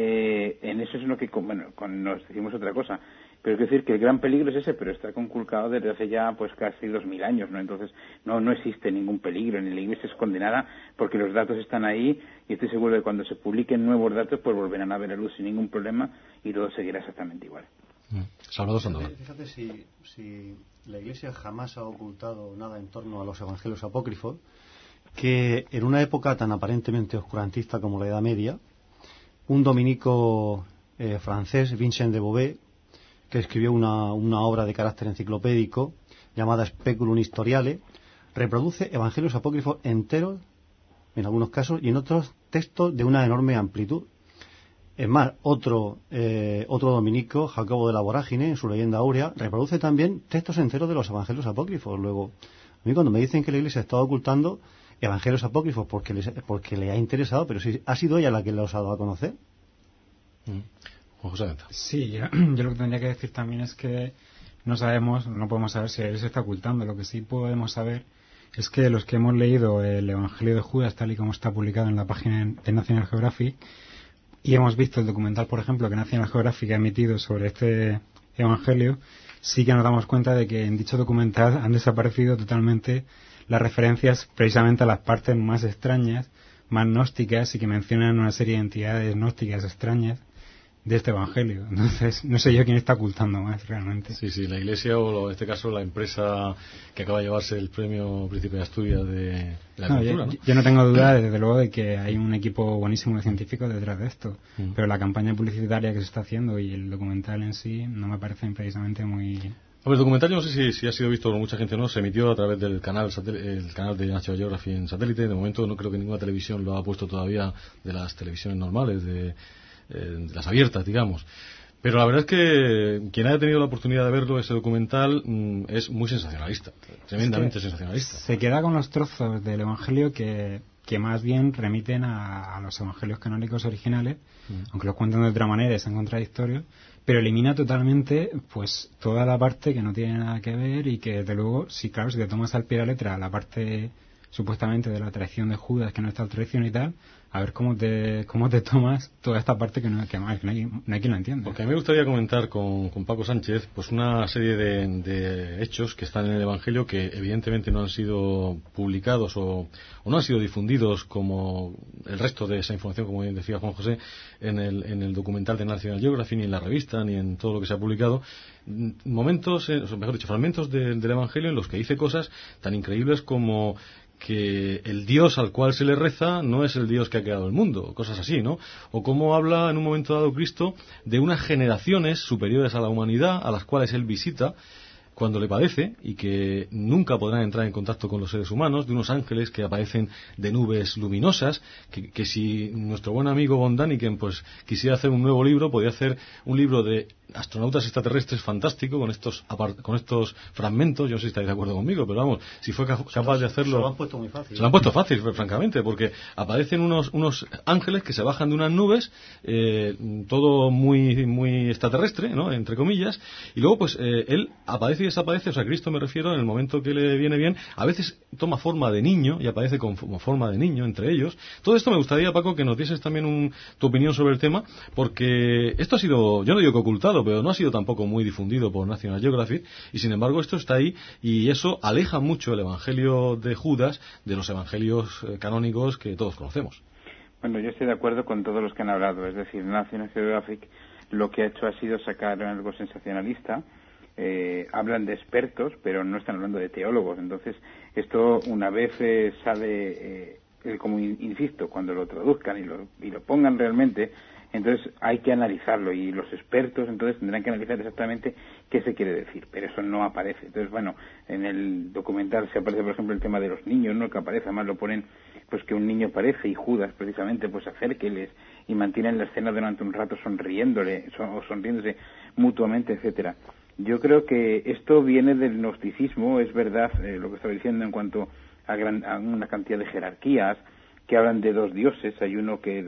eh, en eso es lo que, bueno, con, nos decimos otra cosa. Pero quiero decir que el gran peligro es ese, pero está conculcado desde hace ya pues casi dos mil años, ¿no? Entonces no no existe ningún peligro, ni la Iglesia es condenada porque los datos están ahí, y estoy seguro de que cuando se publiquen nuevos datos pues volverán a ver la luz sin ningún problema y todo seguirá exactamente igual. Mm. Salvador Sandoval. Fíjate, si, si la Iglesia jamás ha ocultado nada en torno a los evangelios apócrifos, que en una época tan aparentemente oscurantista como la Edad Media, un dominico eh, francés, Vincent de Beauvais, que escribió una, una obra de carácter enciclopédico llamada Speculum Historiale, reproduce evangelios apócrifos enteros, en algunos casos, y en otros textos de una enorme amplitud. Es más, otro, eh, otro dominico, Jacobo de la Vorágine, en su Leyenda Áurea, reproduce también textos enteros de los evangelios apócrifos. Luego, a mí cuando me dicen que la Iglesia está ocultando evangelios apócrifos porque, les, porque le ha interesado, pero si ha sido ella la que los ha dado a conocer. Mm. José. Sí, yo, yo lo que tendría que decir también es que no sabemos, no podemos saber si él se está ocultando. Lo que sí podemos saber es que los que hemos leído el Evangelio de Judas tal y como está publicado en la página de National Geographic, y hemos visto el documental, por ejemplo, que National Geographic ha emitido sobre este Evangelio, sí que nos damos cuenta de que en dicho documental han desaparecido totalmente las referencias precisamente a las partes más extrañas, más gnósticas, y que mencionan una serie de entidades gnósticas extrañas de este evangelio. Entonces, no sé yo quién está ocultando más realmente. Sí, sí, la Iglesia o en este caso la empresa que acaba de llevarse el premio Príncipe de Asturias de, de la no, cultura, yo, ¿no? yo no tengo duda, desde luego, de que hay un equipo buenísimo de científicos detrás de esto, mm. pero la campaña publicitaria que se está haciendo y el documental en sí no me parecen precisamente muy... A ver, el documental yo no sé si, si ha sido visto por mucha gente o no, se emitió a través del canal el canal de National Geographic en satélite. De momento no creo que ninguna televisión lo ha puesto todavía, de las televisiones normales, de, de las abiertas, digamos. Pero la verdad es que quien haya tenido la oportunidad de verlo, ese documental, mmm, es muy sensacionalista, tremendamente es que sensacionalista. Se queda con los trozos del Evangelio que que más bien remiten a, a los evangelios canónicos originales, Mm. aunque los cuentan de otra manera y sean contradictorios, pero elimina totalmente pues toda la parte que no tiene nada que ver y que desde luego, si claro, si te tomas al pie de la letra la parte supuestamente de la traición de Judas, que no está traición y tal, a ver cómo te cómo te tomas toda esta parte que no, que no, hay, no, hay, no hay quien lo entienda. Porque a mí me gustaría comentar con, con Paco Sánchez pues una serie de, de hechos que están en el Evangelio que evidentemente no han sido publicados o, o no han sido difundidos como el resto de esa información, como bien decía Juan José, en el, en el documental de National Geographic, ni en la revista, ni en todo lo que se ha publicado. Momentos, eh, o mejor dicho, fragmentos de, del Evangelio en los que dice cosas tan increíbles como que el Dios al cual se le reza no es el Dios que ha creado el mundo, cosas así, ¿no? O cómo habla en un momento dado Cristo de unas generaciones superiores a la humanidad a las cuales él visita cuando le padece y que nunca podrán entrar en contacto con los seres humanos, de unos ángeles que aparecen de nubes luminosas, que, que si nuestro buen amigo von Däniken pues quisiera hacer un nuevo libro, podría hacer un libro de astronautas extraterrestres fantástico con estos con estos fragmentos. Yo no sé si estáis de acuerdo conmigo, pero vamos, si fue ca capaz de hacerlo. Se lo han puesto muy fácil. Se lo han puesto fácil, francamente, porque aparecen unos unos ángeles que se bajan de unas nubes, eh, todo muy muy extraterrestre, ¿no?, entre comillas, y luego pues eh, él aparece y desaparece, o sea, Cristo me refiero, en el momento que le viene bien, a veces toma forma de niño y aparece con, como forma de niño entre ellos. Todo esto me gustaría, Paco, que nos dieses también un, tu opinión sobre el tema, porque esto ha sido, yo no digo que ocultado, pero no ha sido tampoco muy difundido por National Geographic, y sin embargo esto está ahí, y eso aleja mucho el Evangelio de Judas de los evangelios eh, canónicos que todos conocemos. Bueno, yo estoy de acuerdo con todos los que han hablado, es decir, National Geographic lo que ha hecho ha sido sacar algo sensacionalista. Eh, hablan de expertos, pero no están hablando de teólogos. Entonces, esto una vez eh, sale, eh, como insisto, cuando lo traduzcan y lo, y lo pongan realmente, entonces hay que analizarlo, y los expertos entonces tendrán que analizar exactamente qué se quiere decir, pero eso no aparece. Entonces, bueno, en el documental se aparece, por ejemplo, el tema de los niños, no que aparece, además lo ponen, pues que un niño aparece y Judas precisamente pues acérqueles y mantienen la escena durante un rato sonriéndole o sonriéndose mutuamente, etcétera. Yo creo que esto viene del gnosticismo, es verdad, eh, lo que estaba diciendo en cuanto a, gran, a una cantidad de jerarquías que hablan de dos dioses. Hay uno que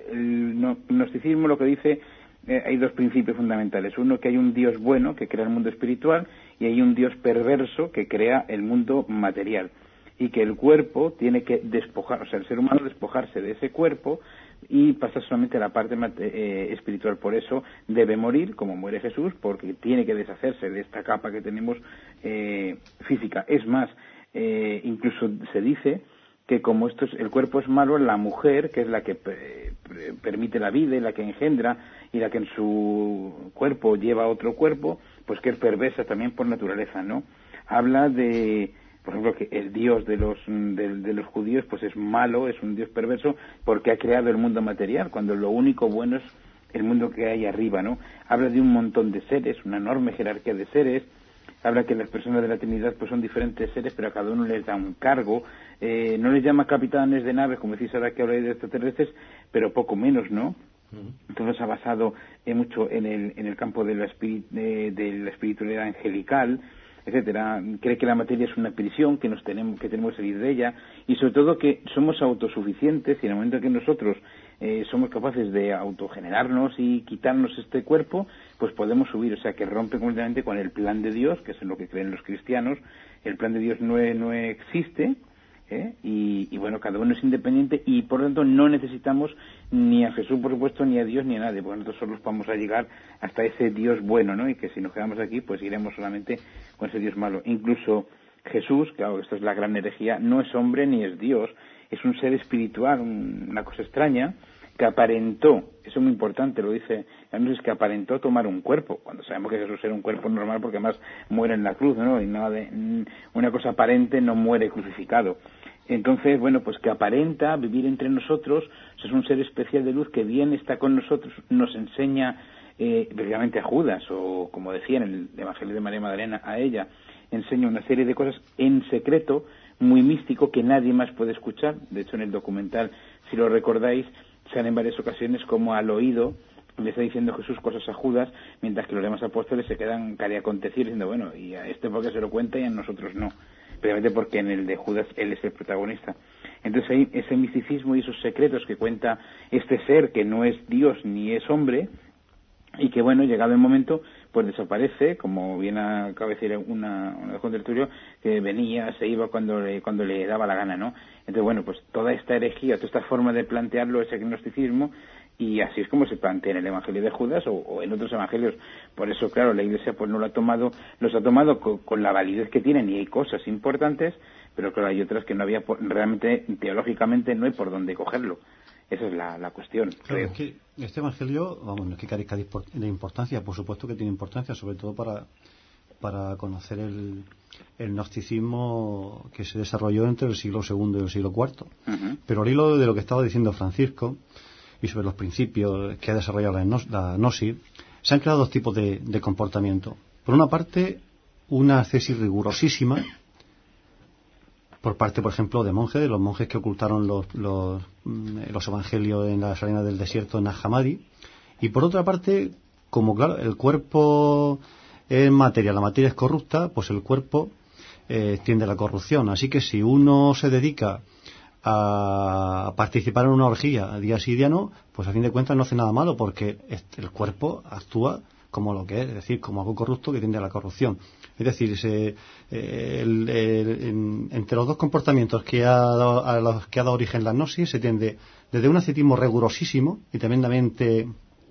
el gnosticismo lo que dice, eh, hay dos principios fundamentales. Uno, que hay un Dios bueno que crea el mundo espiritual, y hay un Dios perverso que crea el mundo material, y que el cuerpo tiene que despojar, o sea, el ser humano despojarse de ese cuerpo y pasar solamente a la parte eh, espiritual. Por eso debe morir, como muere Jesús, porque tiene que deshacerse de esta capa que tenemos eh, física. Es más, eh, incluso se dice que como esto es, el cuerpo es malo, la mujer, que es la que eh, permite la vida y la que engendra y la que en su cuerpo lleva otro cuerpo, pues que es perversa también por naturaleza, ¿no? Habla de, por ejemplo, que el Dios de los de, de los judíos pues es malo, es un Dios perverso porque ha creado el mundo material, cuando lo único bueno es el mundo que hay arriba, ¿no? Habla de un montón de seres, una enorme jerarquía de seres. Habla que las personas de la Trinidad pues son diferentes seres, pero a cada uno les da un cargo. Eh, no les llama capitanes de naves, como decís ahora que habláis de extraterrestres, pero poco menos, ¿no? Entonces ha basado eh, mucho en el en el campo de la, espirit, de, de la espiritualidad angelical, etcétera. Cree que la materia es una prisión, que nos tenemos que tenemos que salir de ella, y sobre todo que somos autosuficientes, y en el momento en que nosotros eh, somos capaces de autogenerarnos y quitarnos este cuerpo, pues podemos subir. O sea, que rompe completamente con el plan de Dios, que es en lo que creen los cristianos. El plan de Dios no, no existe, ¿eh? y, y bueno, cada uno es independiente, y por lo tanto no necesitamos ni a Jesús, por supuesto, ni a Dios, ni a nadie, porque nosotros solos vamos a llegar hasta ese Dios bueno, ¿no? Y que si nos quedamos aquí, pues iremos solamente con ese Dios malo. Incluso Jesús, claro, esto es la gran herejía, no es hombre ni es Dios, es un ser espiritual, un, una cosa extraña, que aparentó, eso es muy importante, lo dice, es que aparentó tomar un cuerpo, cuando sabemos que Jesús era un cuerpo normal, porque además muere en la cruz, ¿no? Y nada de, una cosa aparente no muere crucificado. Entonces, bueno, pues que aparenta vivir entre nosotros, es un ser especial de luz que bien está con nosotros, nos enseña, eh, precisamente a Judas, o como decía en el Evangelio de María Magdalena, a ella, enseña una serie de cosas en secreto, muy místico, que nadie más puede escuchar. De hecho, en el documental, si lo recordáis, sale en varias ocasiones como al oído le está diciendo Jesús cosas a Judas, mientras que los demás apóstoles se quedan cariacontecidos diciendo, bueno, y a este porque se lo cuenta y a nosotros no, precisamente porque en el de Judas él es el protagonista. Entonces hay ese misticismo y esos secretos que cuenta este ser que no es Dios ni es hombre, y que bueno, llegado el momento, pues desaparece, como bien acaba de decir una, una contertulio, que venía, se iba cuando le, cuando le daba la gana, ¿no? Entonces bueno, pues toda esta herejía, toda esta forma de plantearlo es el gnosticismo, y así es como se plantea en el Evangelio de Judas o, o en otros evangelios. Por eso, claro, la Iglesia pues no lo ha tomado, los ha tomado con, con la validez que tienen, y hay cosas importantes, pero claro, hay otras que no había, por, realmente, teológicamente no hay por dónde cogerlo. Esa es la, la cuestión, claro, creo. Es que este evangelio, vamos, no es que carezca de importancia, por supuesto que tiene importancia, sobre todo para, para conocer el, el gnosticismo que se desarrolló entre el siglo segundo y el siglo cuarto. Uh-huh. Pero al hilo de lo que estaba diciendo Francisco, y sobre los principios que ha desarrollado la, la gnosis, se han creado dos tipos de, de comportamiento. Por una parte, una ascesis rigurosísima, por parte, por ejemplo, de monjes, de los monjes que ocultaron los, los, los evangelios en las arenas del desierto en Nag Hammadi. Y por otra parte, como claro, el cuerpo es materia, la materia es corrupta, pues el cuerpo eh, tiende a la corrupción. Así que si uno se dedica a participar en una orgía día sí día no, pues a fin de cuentas no hace nada malo, porque el cuerpo actúa como lo que es, es decir, como algo corrupto que tiende a la corrupción. Es decir, se, eh, el, el, en, entre los dos comportamientos que ha dado, a los que ha dado origen la gnosis, se tiende desde un ascetismo rigurosísimo y tremendamente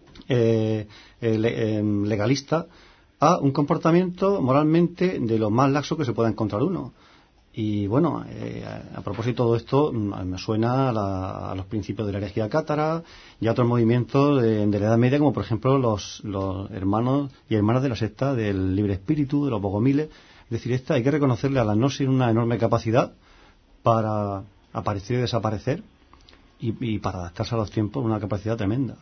eh, eh, legalista a un comportamiento moralmente de lo más laxo que se pueda encontrar uno. Y bueno, eh, a propósito de todo esto, me suena a, la, a los principios de la herejía cátara y a otros movimientos de, de la Edad Media, como por ejemplo los, los hermanos y hermanas de la secta del Libre Espíritu, de los Bogomiles. Es decir, esta hay que reconocerle a la gnosis una enorme capacidad para aparecer y desaparecer, y, y para adaptarse a los tiempos, una capacidad tremenda.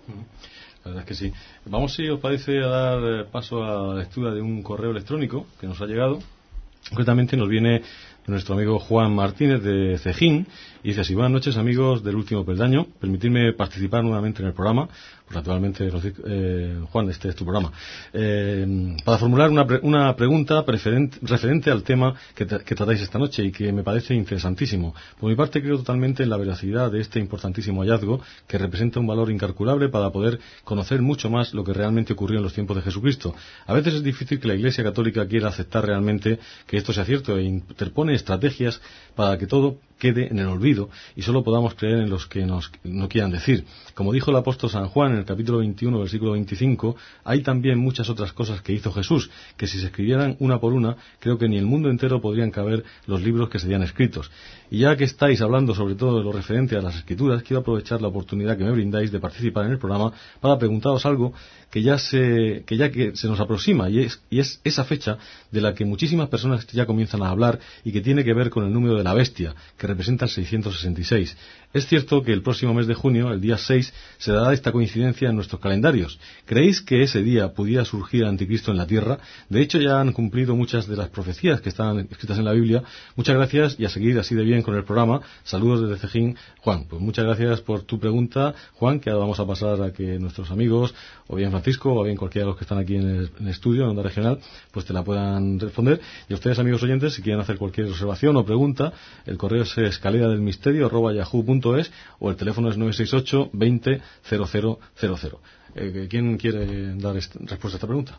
La verdad es que sí. Vamos, si os parece, a dar paso a la lectura de un correo electrónico que nos ha llegado. Concretamente nos viene nuestro amigo Juan Martínez de Cejín y dice así: buenas noches, amigos del Último Peldaño, permitidme participar nuevamente en el programa, pues naturalmente, eh, Juan, este es tu programa, eh, para formular una, pre una pregunta referente al tema que, que tratáis esta noche y que me parece interesantísimo. Por mi parte, creo totalmente en la veracidad de este importantísimo hallazgo, que representa un valor incalculable para poder conocer mucho más lo que realmente ocurrió en los tiempos de Jesucristo. A veces es difícil que la Iglesia Católica quiera aceptar realmente que esto sea cierto e interpone estrategias para que todo quede en el olvido y solo podamos creer en los que nos no quieran decir. Como dijo el apóstol San Juan en el capítulo veintiuno, versículo veinticinco, hay también muchas otras cosas que hizo Jesús, que si se escribieran una por una, creo que ni el mundo entero podrían caber los libros que serían escritos. Y ya que estáis hablando sobre todo de lo referente a las Escrituras, quiero aprovechar la oportunidad que me brindáis de participar en el programa para preguntaros algo que ya se, que ya que se nos aproxima, y es, y es esa fecha de la que muchísimas personas ya comienzan a hablar y que tiene que ver con el número de la bestia, que representa el seiscientos sesenta y seis. Es cierto que el próximo mes de junio, el día seis, se dará esta coincidencia en nuestros calendarios. ¿Creéis que ese día pudiera surgir el anticristo en la tierra? De hecho, ya han cumplido muchas de las profecías que están escritas en la Biblia. Muchas gracias y a seguir así de bien con el programa. Saludos desde Cejín, Juan. Pues muchas gracias por tu pregunta, Juan, que ahora vamos a pasar a que nuestros amigos, o bien Francisco, o bien cualquiera de los que están aquí en el, en el estudio, en Onda Regional, pues te la puedan responder. Y a ustedes, amigos oyentes, si quieren hacer cualquier observación o pregunta, el correo es escalera del misterio arroba yahoo punto es o el teléfono es nueve seis ocho veinte cero cero cero cero. Eh, ¿Quién quiere dar respuesta a esta pregunta?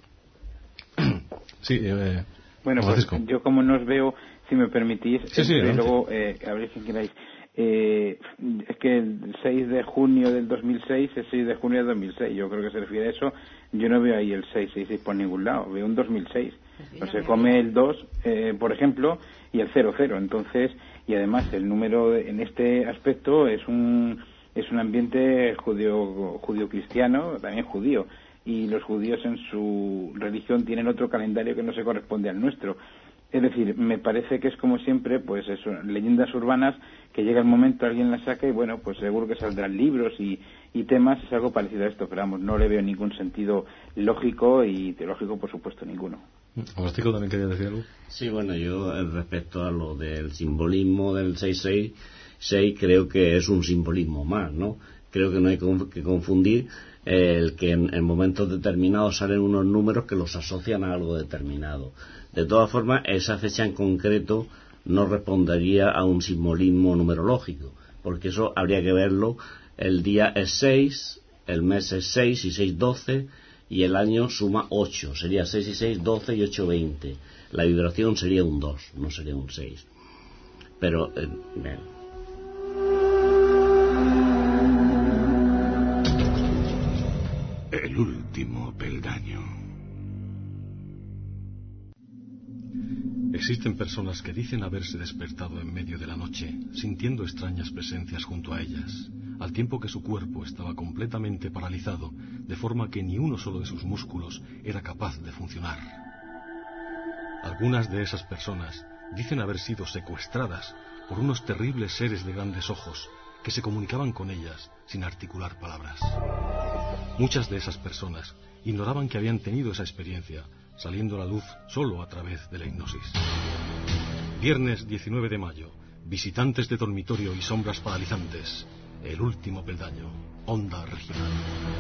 Sí, eh, bueno, pues Francisco. Yo como no os veo, si me permitís, sí, sí, eh, luego eh, a ver si queráis. Eh, es que el seis de junio del dos mil seis es seis de junio del dos mil seis, yo creo que se refiere a eso. Yo no veo ahí el seis seis seis por ningún lado, veo un dos mil seis. O se come el dos, eh, por ejemplo, y el cero cero. Entonces, y además el número de, en este aspecto es un es un ambiente judío judío cristiano, también judío, y los judíos en su religión tienen otro calendario que no se corresponde al nuestro. Es decir, me parece que es como siempre, pues eso, leyendas urbanas, que llega el momento, alguien las saca y bueno, pues seguro que saldrán libros y, y temas, es algo parecido a esto, pero vamos, no le veo ningún sentido lógico y teológico, por supuesto, ninguno. Agustín, ¿también quería decir algo? Sí, bueno, yo respecto a lo del simbolismo del seis seis seis, creo que es un simbolismo más, ¿no? Creo que no hay que confundir el que en, en momentos determinados salen unos números que los asocian a algo determinado. De todas formas, esa fecha en concreto no respondería a un simbolismo numerológico, porque eso habría que verlo. El día es seis, el mes es seis y seis, doce, y el año suma ocho, sería seis y seis, doce y ocho, veinte. La vibración sería un dos, no sería un seis. Pero, eh, bien. El último peldaño. Existen personas que dicen haberse despertado en medio de la noche, sintiendo extrañas presencias junto a ellas, al tiempo que su cuerpo estaba completamente paralizado, de forma que ni uno solo de sus músculos era capaz de funcionar. Algunas de esas personas dicen haber sido secuestradas por unos terribles seres de grandes ojos que se comunicaban con ellas sin articular palabras. Muchas de esas personas ignoraban que habían tenido esa experiencia, saliendo a la luz solo a través de la hipnosis. Viernes diecinueve de mayo, visitantes de dormitorio y sombras paralizantes. El último peldaño, Onda Regional.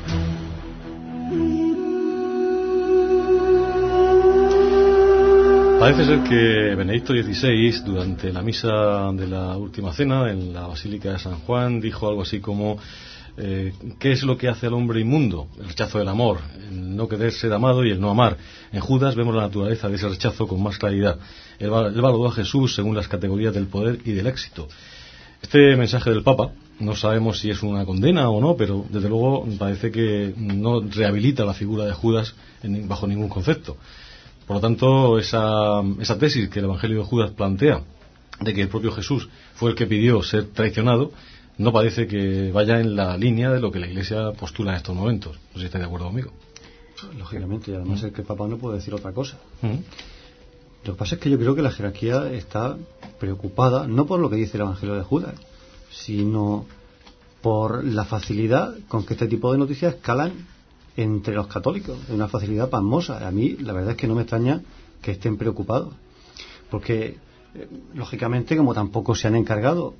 Parece ser que Benedicto dieciséis, durante la misa de la última cena en la Basílica de San Juan, dijo algo así como eh, ¿qué es lo que hace al hombre inmundo? El rechazo del amor, el no querer ser amado y el no amar. En Judas vemos la naturaleza de ese rechazo con más claridad. Él valoró a Jesús según las categorías del poder y del éxito. Este mensaje del Papa, no sabemos si es una condena o no, pero desde luego parece que no rehabilita la figura de Judas en, bajo ningún concepto. Por lo tanto, esa, esa tesis que el Evangelio de Judas plantea, de que el propio Jesús fue el que pidió ser traicionado, no parece que vaya en la línea de lo que la Iglesia postula en estos momentos. No sé si estáis de acuerdo conmigo. Lógicamente, y además ¿Mm? es que el Papa no puede decir otra cosa. ¿Mm? Lo que pasa es que yo creo que la jerarquía está preocupada, no por lo que dice el Evangelio de Judas, sino por la facilidad con que este tipo de noticias calan entre los católicos, de una facilidad pasmosa. A mí la verdad es que no me extraña que estén preocupados, porque eh, lógicamente, como tampoco se han encargado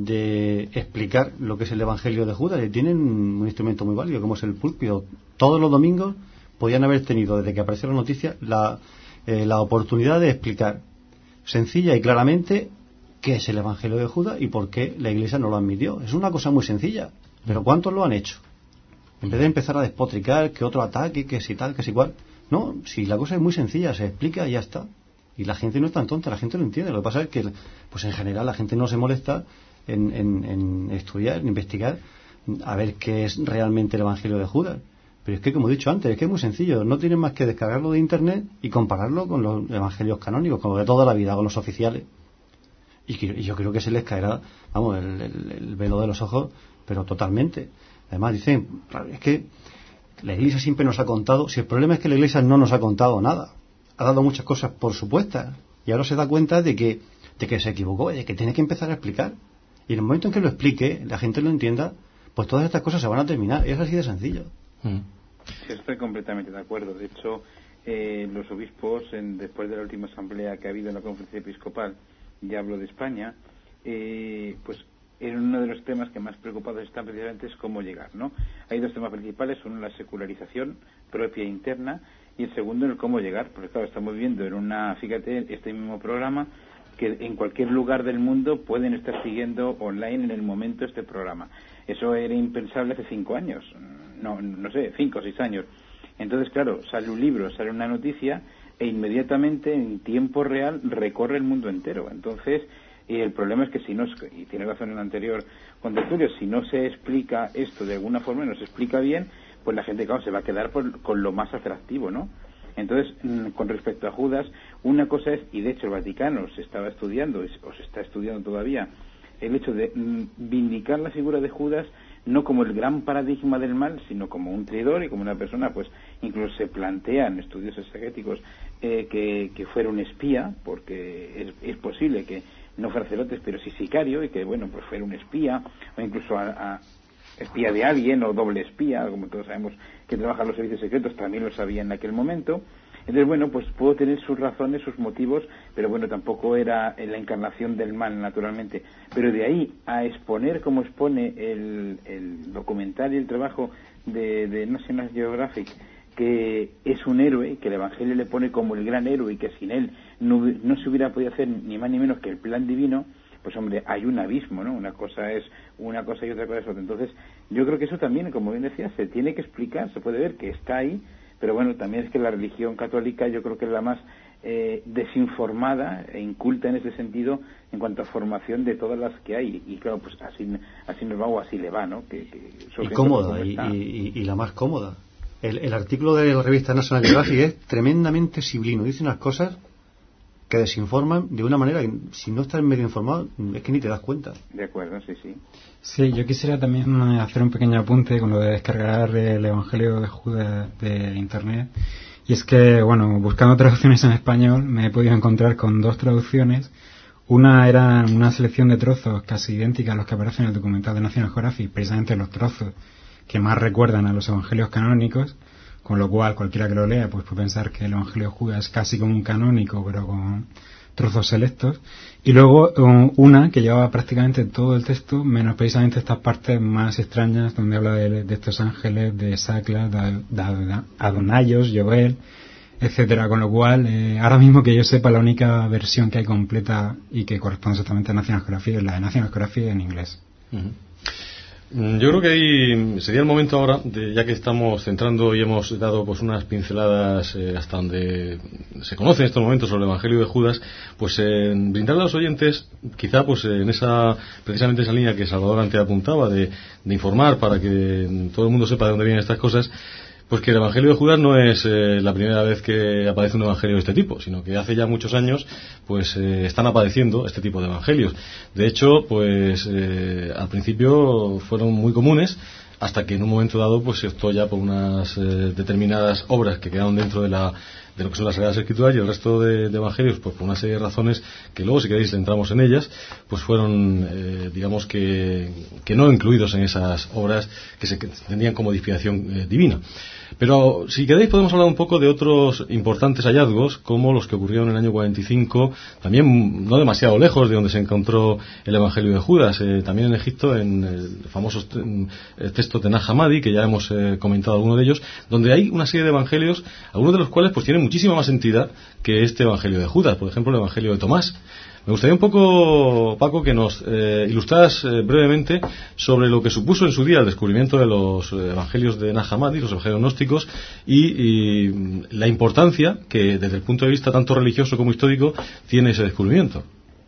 de explicar lo que es el Evangelio de Judas, y tienen un instrumento muy válido como es el púlpito. Todos los domingos podían haber tenido, desde que apareció la noticia, la, eh, la oportunidad de explicar sencilla y claramente qué es el Evangelio de Judas y por qué la Iglesia no lo admitió. Es una cosa muy sencilla, pero ¿cuántos lo han hecho? En vez de empezar a despotricar que otro ataque, que si tal, que si cual. No, si la cosa es muy sencilla, se explica y ya está. Y la gente no es tan tonta, la gente lo entiende. Lo que pasa es que, pues en general, la gente no se molesta en, en, en estudiar, en investigar, a ver qué es realmente el Evangelio de Judas. Pero es que, como he dicho antes, es que es muy sencillo. No tienen más que descargarlo de Internet y compararlo con los evangelios canónicos, con los de toda la vida, con los oficiales. Y, que, y yo creo que se les caerá, vamos, el, el, el velo de los ojos, pero totalmente. Además dicen, es que la Iglesia siempre nos ha contado, si el problema es que la Iglesia no nos ha contado nada, ha dado muchas cosas por supuestas, y ahora se da cuenta de que, de que se equivocó, de que tiene que empezar a explicar. Y en el momento en que lo explique, la gente lo entienda, pues todas estas cosas se van a terminar. Es así de sencillo. Mm. Sí, estoy completamente de acuerdo. De hecho, eh, los obispos, en, después de la última asamblea que ha habido en la conferencia episcopal, ya hablo de España, eh, pues en uno de los temas que más preocupados están precisamente es cómo llegar, ¿no? Hay dos temas principales, uno la secularización propia e interna y el segundo el cómo llegar, porque claro, estamos viendo en una, fíjate, este mismo programa que en cualquier lugar del mundo pueden estar siguiendo online en el momento este programa. Eso era impensable hace cinco años, no, no sé, cinco o seis años. Entonces, claro, sale un libro, sale una noticia e inmediatamente en tiempo real recorre el mundo entero. Entonces, y el problema es que si no, y tiene razón en el anterior contertulio, si no se explica esto de alguna forma, no se explica bien, pues la gente, claro, se va a quedar por, con lo más atractivo, ¿no? Entonces, con respecto a Judas, una cosa es, y de hecho el Vaticano se estaba estudiando, o se está estudiando todavía, el hecho de vindicar la figura de Judas no como el gran paradigma del mal, sino como un traidor y como una persona, pues incluso se plantean estudios exegéticos eh, que, que fuera un espía, porque es, es posible que no fuera celotes, pero sí sicario, y que, bueno, pues fuera un espía, o incluso a, a espía de alguien, o doble espía, como todos sabemos que trabajan los servicios secretos, también lo sabía en aquel momento. Entonces, bueno, pues pudo tener sus razones, sus motivos, pero bueno, tampoco era la encarnación del mal, naturalmente. Pero de ahí a exponer, como expone el, el documental y el trabajo de, de National Geographic, que es un héroe, que el Evangelio le pone como el gran héroe y que sin él no, no se hubiera podido hacer ni más ni menos que el plan divino, pues hombre, hay un abismo, ¿no? Una cosa es una cosa y otra cosa es otra. Entonces, yo creo que eso también, como bien decía, se tiene que explicar, se puede ver que está ahí, pero bueno, también es que la religión católica yo creo que es la más eh, desinformada e inculta en ese sentido en cuanto a formación de todas las que hay. Y claro, pues así, así nos va o así le va, ¿no? Que, que y cómoda, y, y, y la más cómoda. El, el artículo de la revista National Geographic es tremendamente sibilino, dice unas cosas que desinforman de una manera que si no estás medio informado es que ni te das cuenta. De acuerdo, sí, sí. Sí, yo quisiera también hacer un pequeño apunte con lo de descargar el Evangelio de Judas de Internet. Y es que, bueno, buscando traducciones en español me he podido encontrar con dos traducciones. Una era una selección de trozos casi idénticas a los que aparecen en el documental de National Geographic, precisamente los trozos que más recuerdan a los evangelios canónicos, con lo cual cualquiera que lo lea pues puede pensar que el Evangelio de Judas es casi como un canónico, pero con trozos selectos. Y luego um, una que llevaba prácticamente todo el texto, menos precisamente estas partes más extrañas, donde habla de, de estos ángeles, de Sacla, de, de Adonaios, Joel, etcétera. Con lo cual, eh, ahora mismo que yo sepa, la única versión que hay completa y que corresponde exactamente a National Geographic es la de National Geographic en inglés. Uh-huh. Yo creo que ahí sería el momento ahora, de, ya que estamos centrando y hemos dado pues unas pinceladas eh, hasta donde se conoce en estos momentos sobre el Evangelio de Judas, pues eh, brindarle a los oyentes, quizá pues eh, en esa precisamente esa línea que Salvador antes apuntaba de, de informar para que todo el mundo sepa de dónde vienen estas cosas. Pues que el Evangelio de Judas no es eh, la primera vez que aparece un evangelio de este tipo, sino que hace ya muchos años pues eh, están apareciendo este tipo de evangelios. De hecho, pues eh, al principio fueron muy comunes, hasta que en un momento dado pues se optó ya por unas eh, determinadas obras que quedaron dentro de la de lo que son las Sagradas Escrituras, y el resto de, de evangelios, pues por una serie de razones que luego, si queréis, entramos en ellas, pues fueron, eh, digamos que, que no incluidos en esas obras que se entendían como de inspiración eh, divina. Pero, si queréis, podemos hablar un poco de otros importantes hallazgos, como los que ocurrieron en el año cuarenta y cinco, también no demasiado lejos de donde se encontró el Evangelio de Judas, eh, también en Egipto, en el famoso eh, texto de Nag Hammadi, que ya hemos eh, comentado alguno de ellos, donde hay una serie de evangelios, algunos de los cuales pues tienen muchísima más entidad que este Evangelio de Judas, por ejemplo el Evangelio de Tomás. Me gustaría un poco, Paco, que nos eh, ilustraras eh, brevemente sobre lo que supuso en su día el descubrimiento de los eh, evangelios de Nag Hammadi, los evangelios gnósticos, y, y la importancia que desde el punto de vista tanto religioso como histórico tiene ese descubrimiento.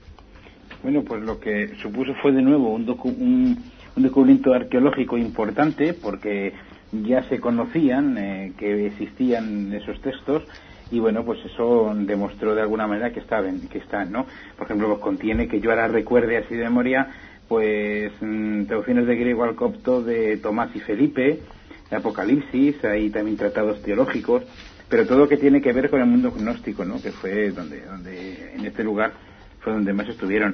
Bueno, pues lo que supuso fue de nuevo un, docu un, un descubrimiento arqueológico importante, porque ya se conocían eh, que existían esos textos. Y bueno, pues eso demostró de alguna manera que estaban, que están, ¿no? Por ejemplo, pues contiene, que yo ahora recuerde así de memoria, pues mmm, traducciones de griego al copto de Tomás y Felipe, de Apocalipsis, hay también tratados teológicos, pero todo que tiene que ver con el mundo gnóstico, ¿no? Que fue donde, donde en este lugar fue donde más estuvieron.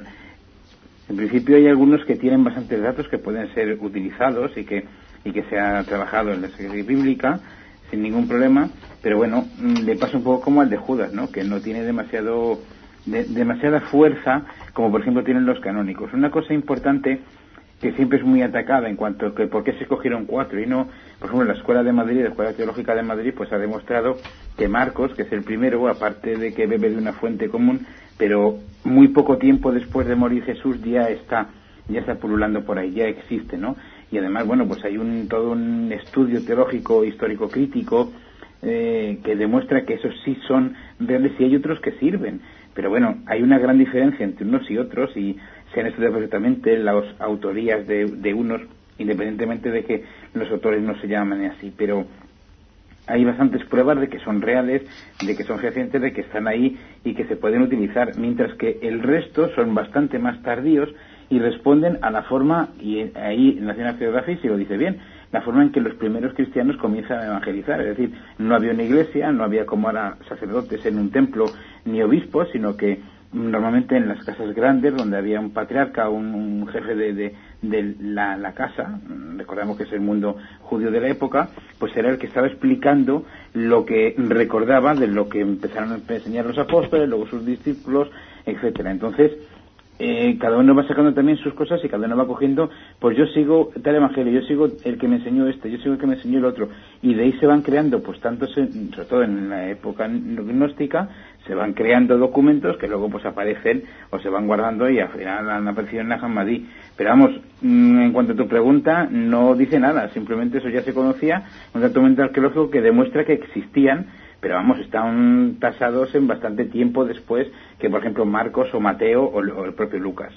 En principio hay algunos que tienen bastantes datos que pueden ser utilizados y que, y que se ha trabajado en la exégesis bíblica sin ningún problema, pero bueno, le pasa un poco como al de Judas, ¿no? Que no tiene demasiado de, demasiada fuerza, como por ejemplo tienen los canónicos. Una cosa importante que siempre es muy atacada en cuanto a que por qué se escogieron cuatro y no, por ejemplo, la Escuela de Madrid, la Escuela Teológica de Madrid, pues ha demostrado que Marcos, que es el primero, aparte de que bebe de una fuente común, pero muy poco tiempo después de morir Jesús ya está, ya está pululando por ahí, ya existe, ¿no? Y además, bueno, pues hay un todo un estudio teológico, histórico, crítico, eh, que demuestra que esos sí son reales y hay otros que sirven. Pero bueno, hay una gran diferencia entre unos y otros y se han estudiado perfectamente las autorías de, de unos, independientemente de que los autores no se llaman así. Pero hay bastantes pruebas de que son reales, de que son fehacientes, de que están ahí y que se pueden utilizar, mientras que el resto son bastante más tardíos y responden a la forma, y ahí en National Geographic se lo dice bien, la forma en que los primeros cristianos comienzan a evangelizar. Es decir, no había una iglesia, no había como ahora sacerdotes en un templo ni obispos, sino que normalmente en las casas grandes, donde había un patriarca, un, un jefe de, de, de la, la casa, recordamos que es el mundo judío de la época, pues era el que estaba explicando lo que recordaba de lo que empezaron a enseñar los apóstoles, luego sus discípulos, etcétera. Entonces, eh, cada uno va sacando también sus cosas y cada uno va cogiendo, pues yo sigo tal evangelio, yo sigo el que me enseñó este, yo sigo el que me enseñó el otro, y de ahí se van creando, pues tanto, se, sobre todo en la época gnóstica, se van creando documentos que luego pues aparecen o se van guardando y al final han aparecido en la Ahmadí. Pero vamos, en cuanto a tu pregunta, no dice nada, simplemente eso ya se conocía, un documento arqueológico que demuestra que existían, pero vamos, están tasados en bastante tiempo después que, por ejemplo, Marcos o Mateo o, o el propio Lucas.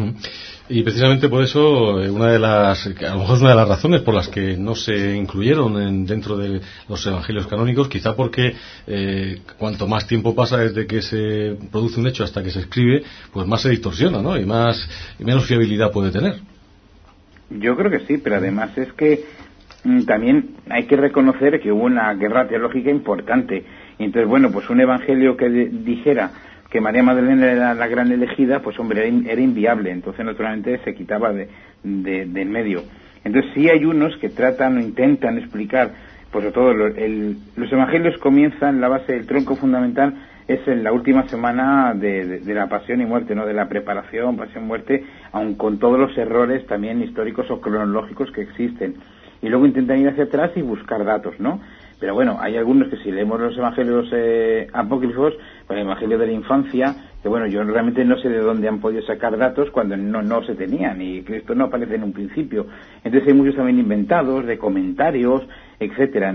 Y precisamente por eso, una de las, a lo mejor es una de las razones por las que no se incluyeron en, dentro de los evangelios canónicos, quizá porque eh, cuanto más tiempo pasa desde que se produce un hecho hasta que se escribe, pues más se distorsiona, ¿no? Y más y menos fiabilidad puede tener. Yo creo que sí, pero además es que mm, también hay que reconocer que hubo una guerra teológica importante. Y entonces, bueno, pues un evangelio que de, dijera que María Magdalena era la gran elegida, pues hombre, era, in, era inviable, entonces naturalmente se quitaba de, de, de en medio. Entonces sí hay unos que tratan o intentan explicar, pues sobre todo lo, el, los evangelios comienzan, la base del tronco fundamental es en la última semana de, de, de la pasión y muerte, no de la preparación, pasión, muerte, aun con todos los errores también históricos o cronológicos que existen. Y luego intentan ir hacia atrás y buscar datos, ¿no? Pero bueno, hay algunos que si leemos los evangelios eh, apócrifos, pues el evangelio de la infancia, que bueno, yo realmente no sé de dónde han podido sacar datos cuando no, no se tenían, y Cristo no aparece en un principio. Entonces hay muchos también inventados, de comentarios, etcétera.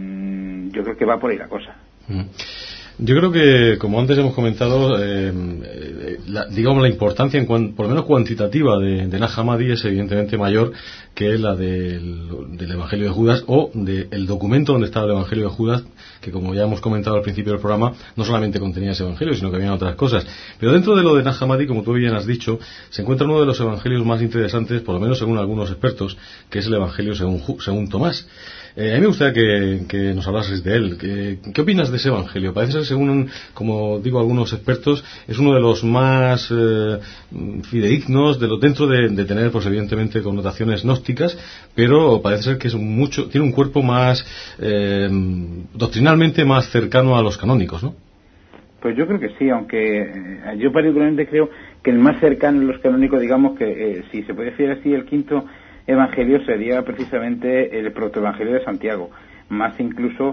Mm, yo creo que va por ahí la cosa. Mm. Yo creo que, como antes hemos comentado, eh, eh, la, digamos la importancia, en cuan, por lo menos cuantitativa, de, de Nag Hammadi es evidentemente mayor que la del, del Evangelio de Judas o del documento donde estaba el Evangelio de Judas, que como ya hemos comentado al principio del programa, no solamente contenía ese Evangelio, sino que había otras cosas. Pero dentro de lo de Nag Hammadi, como tú bien has dicho, se encuentra uno de los Evangelios más interesantes, por lo menos según algunos expertos, que es el Evangelio según, según Tomás. Eh, a mí me gustaría que, que nos hablases de él. ¿Qué, ¿Qué opinas de ese evangelio? Parece ser, según, como digo algunos expertos, es uno de los más eh, fidedignos de lo, dentro de, de tener, pues evidentemente, connotaciones gnósticas, pero parece ser que es mucho, tiene un cuerpo más, eh, doctrinalmente más cercano a los canónicos, ¿no? Pues yo creo que sí, aunque eh, yo particularmente creo que el más cercano a los canónicos, digamos que, eh, si se puede decir así, el quinto evangelio sería precisamente el protoevangelio de Santiago, más incluso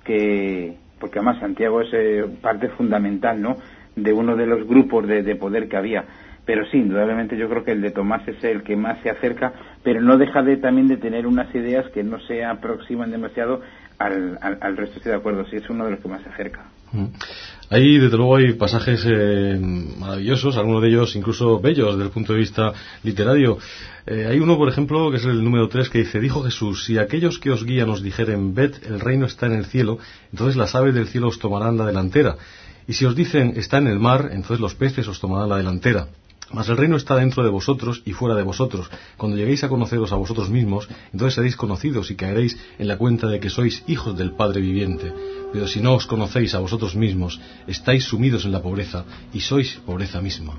que, porque además Santiago es eh, parte fundamental, ¿no?, de uno de los grupos de, de poder que había. Pero sí, indudablemente yo creo que el de Tomás es el que más se acerca, pero no deja de también de tener unas ideas que no se aproximan demasiado al, al, al resto. Estoy de acuerdo, sí, es uno de los que más se acerca. Mm. Ahí, desde luego, hay pasajes eh, maravillosos, algunos de ellos incluso bellos desde el punto de vista literario. Eh, hay uno, por ejemplo, que es el número tres, que dice: dijo Jesús, si aquellos que os guían os dijeren, ved, el reino está en el cielo, entonces las aves del cielo os tomarán la delantera. Y si os dicen, está en el mar, entonces los peces os tomarán la delantera. Mas el reino está dentro de vosotros y fuera de vosotros. Cuando lleguéis a conoceros a vosotros mismos, entonces seréis conocidos y caeréis en la cuenta de que sois hijos del Padre viviente. Pero si no os conocéis a vosotros mismos, estáis sumidos en la pobreza y sois pobreza misma.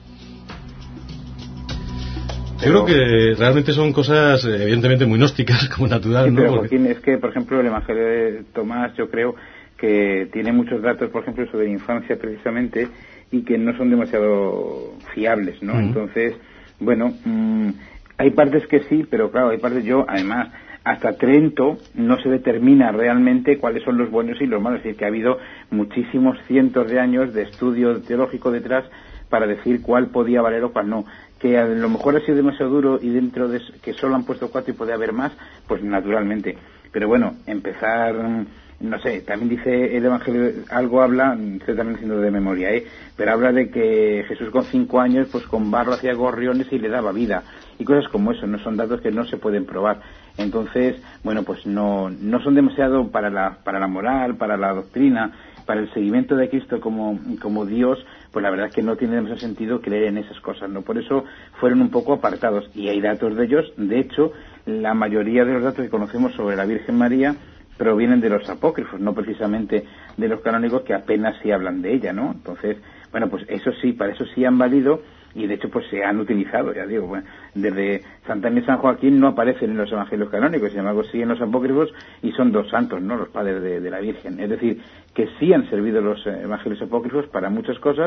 Yo creo que realmente son cosas evidentemente muy gnósticas, como natural, sí, ¿no? Pero Porque... Joaquín, es que, por ejemplo, el Evangelio de Tomás, yo creo que tiene muchos datos, por ejemplo, sobre la infancia precisamente, y que no son demasiado fiables, ¿no? Uh-huh. Entonces, bueno, mmm, hay partes que sí, pero claro, hay partes, yo, además, hasta Trento no se determina realmente cuáles son los buenos y los malos, es decir, que ha habido muchísimos cientos de años de estudio teológico detrás para decir cuál podía valer o cuál no. Que a lo mejor ha sido demasiado duro y dentro de que solo han puesto cuatro y puede haber más, pues naturalmente. Pero bueno, empezar... No sé, también dice el Evangelio, algo habla, estoy también diciendo de memoria, ¿eh? Pero habla de que Jesús con cinco años, pues con barro hacía gorriones y le daba vida. Y cosas como eso, no son datos que no se pueden probar. Entonces, bueno, pues no no son demasiado para la para la moral, para la doctrina, para el seguimiento de Cristo como, como Dios, pues la verdad es que no tiene demasiado sentido creer en esas cosas, ¿no? Por eso fueron un poco apartados. Y hay datos de ellos, de hecho, la mayoría de los datos que conocemos sobre la Virgen María provienen de los apócrifos, no precisamente de los canónicos, que apenas sí hablan de ella, ¿no? Entonces, bueno, pues eso sí, para eso sí han valido, y de hecho pues se han utilizado, ya digo, bueno, desde Santa Ana y San Joaquín no aparecen en los evangelios canónicos, sin embargo sí en los apócrifos, y son dos santos, ¿no?, los padres de, de la Virgen. Es decir, que sí han servido los evangelios apócrifos para muchas cosas,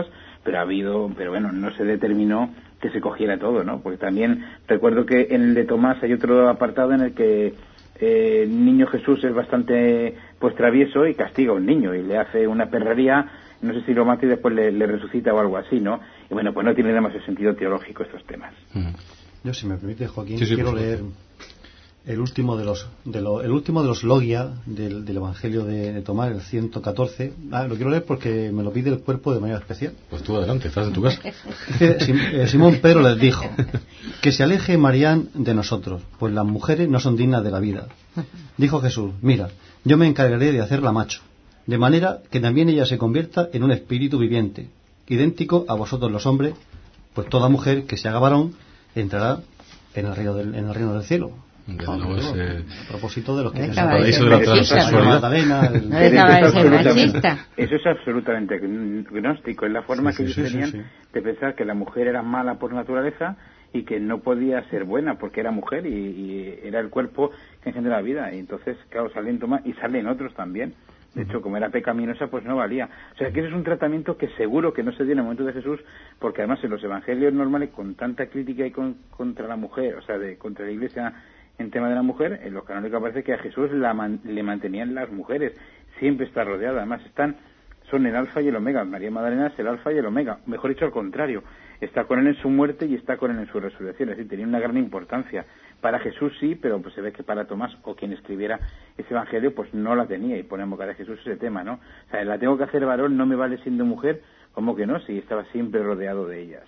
pero ha habido, pero bueno, no se determinó que se cogiera todo, ¿no? Porque también recuerdo que en el de Tomás hay otro apartado en el que eh, el niño Jesús es bastante pues travieso y castiga a un niño y le hace una perrería, no sé si lo mata y después le, le resucita o algo así, ¿no? Y bueno, pues no tiene demasiado sentido teológico estos temas. Yo, si me permite, Joaquín, sí, sí, quiero leer el último de los de lo, el último de los logia del, del Evangelio de, de Tomás, el ciento catorce. Ah, lo quiero leer porque me lo pide el cuerpo de manera especial. Pues tú adelante, estás en tu casa. Simón Pedro les dijo: que se aleje Marián de nosotros, pues las mujeres no son dignas de la vida. Dijo Jesús: mira, yo me encargaré de hacerla macho, de manera que también ella se convierta en un espíritu viviente, idéntico a vosotros los hombres, pues toda mujer que se haga varón entrará en el reino del, en el reino del cielo. Ah, no, es, eh, a propósito de los que no se eso de la transexualidad. No dejaba de ser machista. Eso es absolutamente gnóstico, es la forma Sí, que sí, ellos sí, tenían sí, sí. de pensar que la mujer era mala por naturaleza y que no podía ser buena porque era mujer y, y era el cuerpo que engendra la vida. Y entonces, claro, salen Tomás y salen otros también. De hecho, como era pecaminosa, pues no valía. O sea, que ese es un tratamiento que seguro que no se dio en el momento de Jesús, porque además en los evangelios normales, con tanta crítica y con, contra la mujer, o sea, de contra la Iglesia en tema de la mujer, en los canónicos aparece que a Jesús la man, le mantenían las mujeres. Siempre está rodeada. Además, están son el alfa y el omega. María Magdalena es el alfa y el omega. Mejor dicho, al contrario. Está con él en su muerte y está con él en su resurrección. Es decir, tenía una gran importancia. Para Jesús sí, pero pues se ve que para Tomás o quien escribiera ese evangelio pues no la tenía, y ponemos cara a Jesús ese tema, ¿no? O sea, la tengo que hacer varón, no me vale siendo mujer. ¿Cómo que no? Si estaba siempre rodeado de ellas.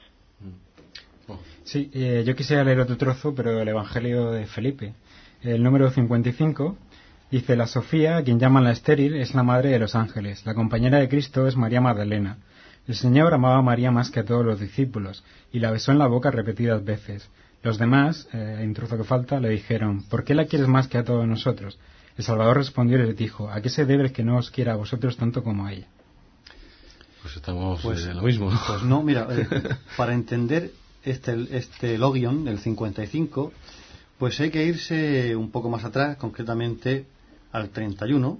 Sí, eh, yo quisiera leer otro trozo, pero el Evangelio de Felipe. El número cincuenta y cinco dice: la Sofía, a quien llaman la estéril, es la madre de los ángeles. La compañera de Cristo es María Magdalena. El Señor amaba a María más que a todos los discípulos, y la besó en la boca repetidas veces. Los demás, eh, hay un trozo que falta, le dijeron: ¿por qué la quieres más que a todos nosotros? El Salvador respondió y les dijo: ¿a qué se debe que no os quiera a vosotros tanto como a ella? Pues estamos Pues, eh, en lo mismo, ¿no? Pues no, mira, eh, para entender este, este logion, el cincuenta y cinco, pues hay que irse un poco más atrás, concretamente al treinta y uno,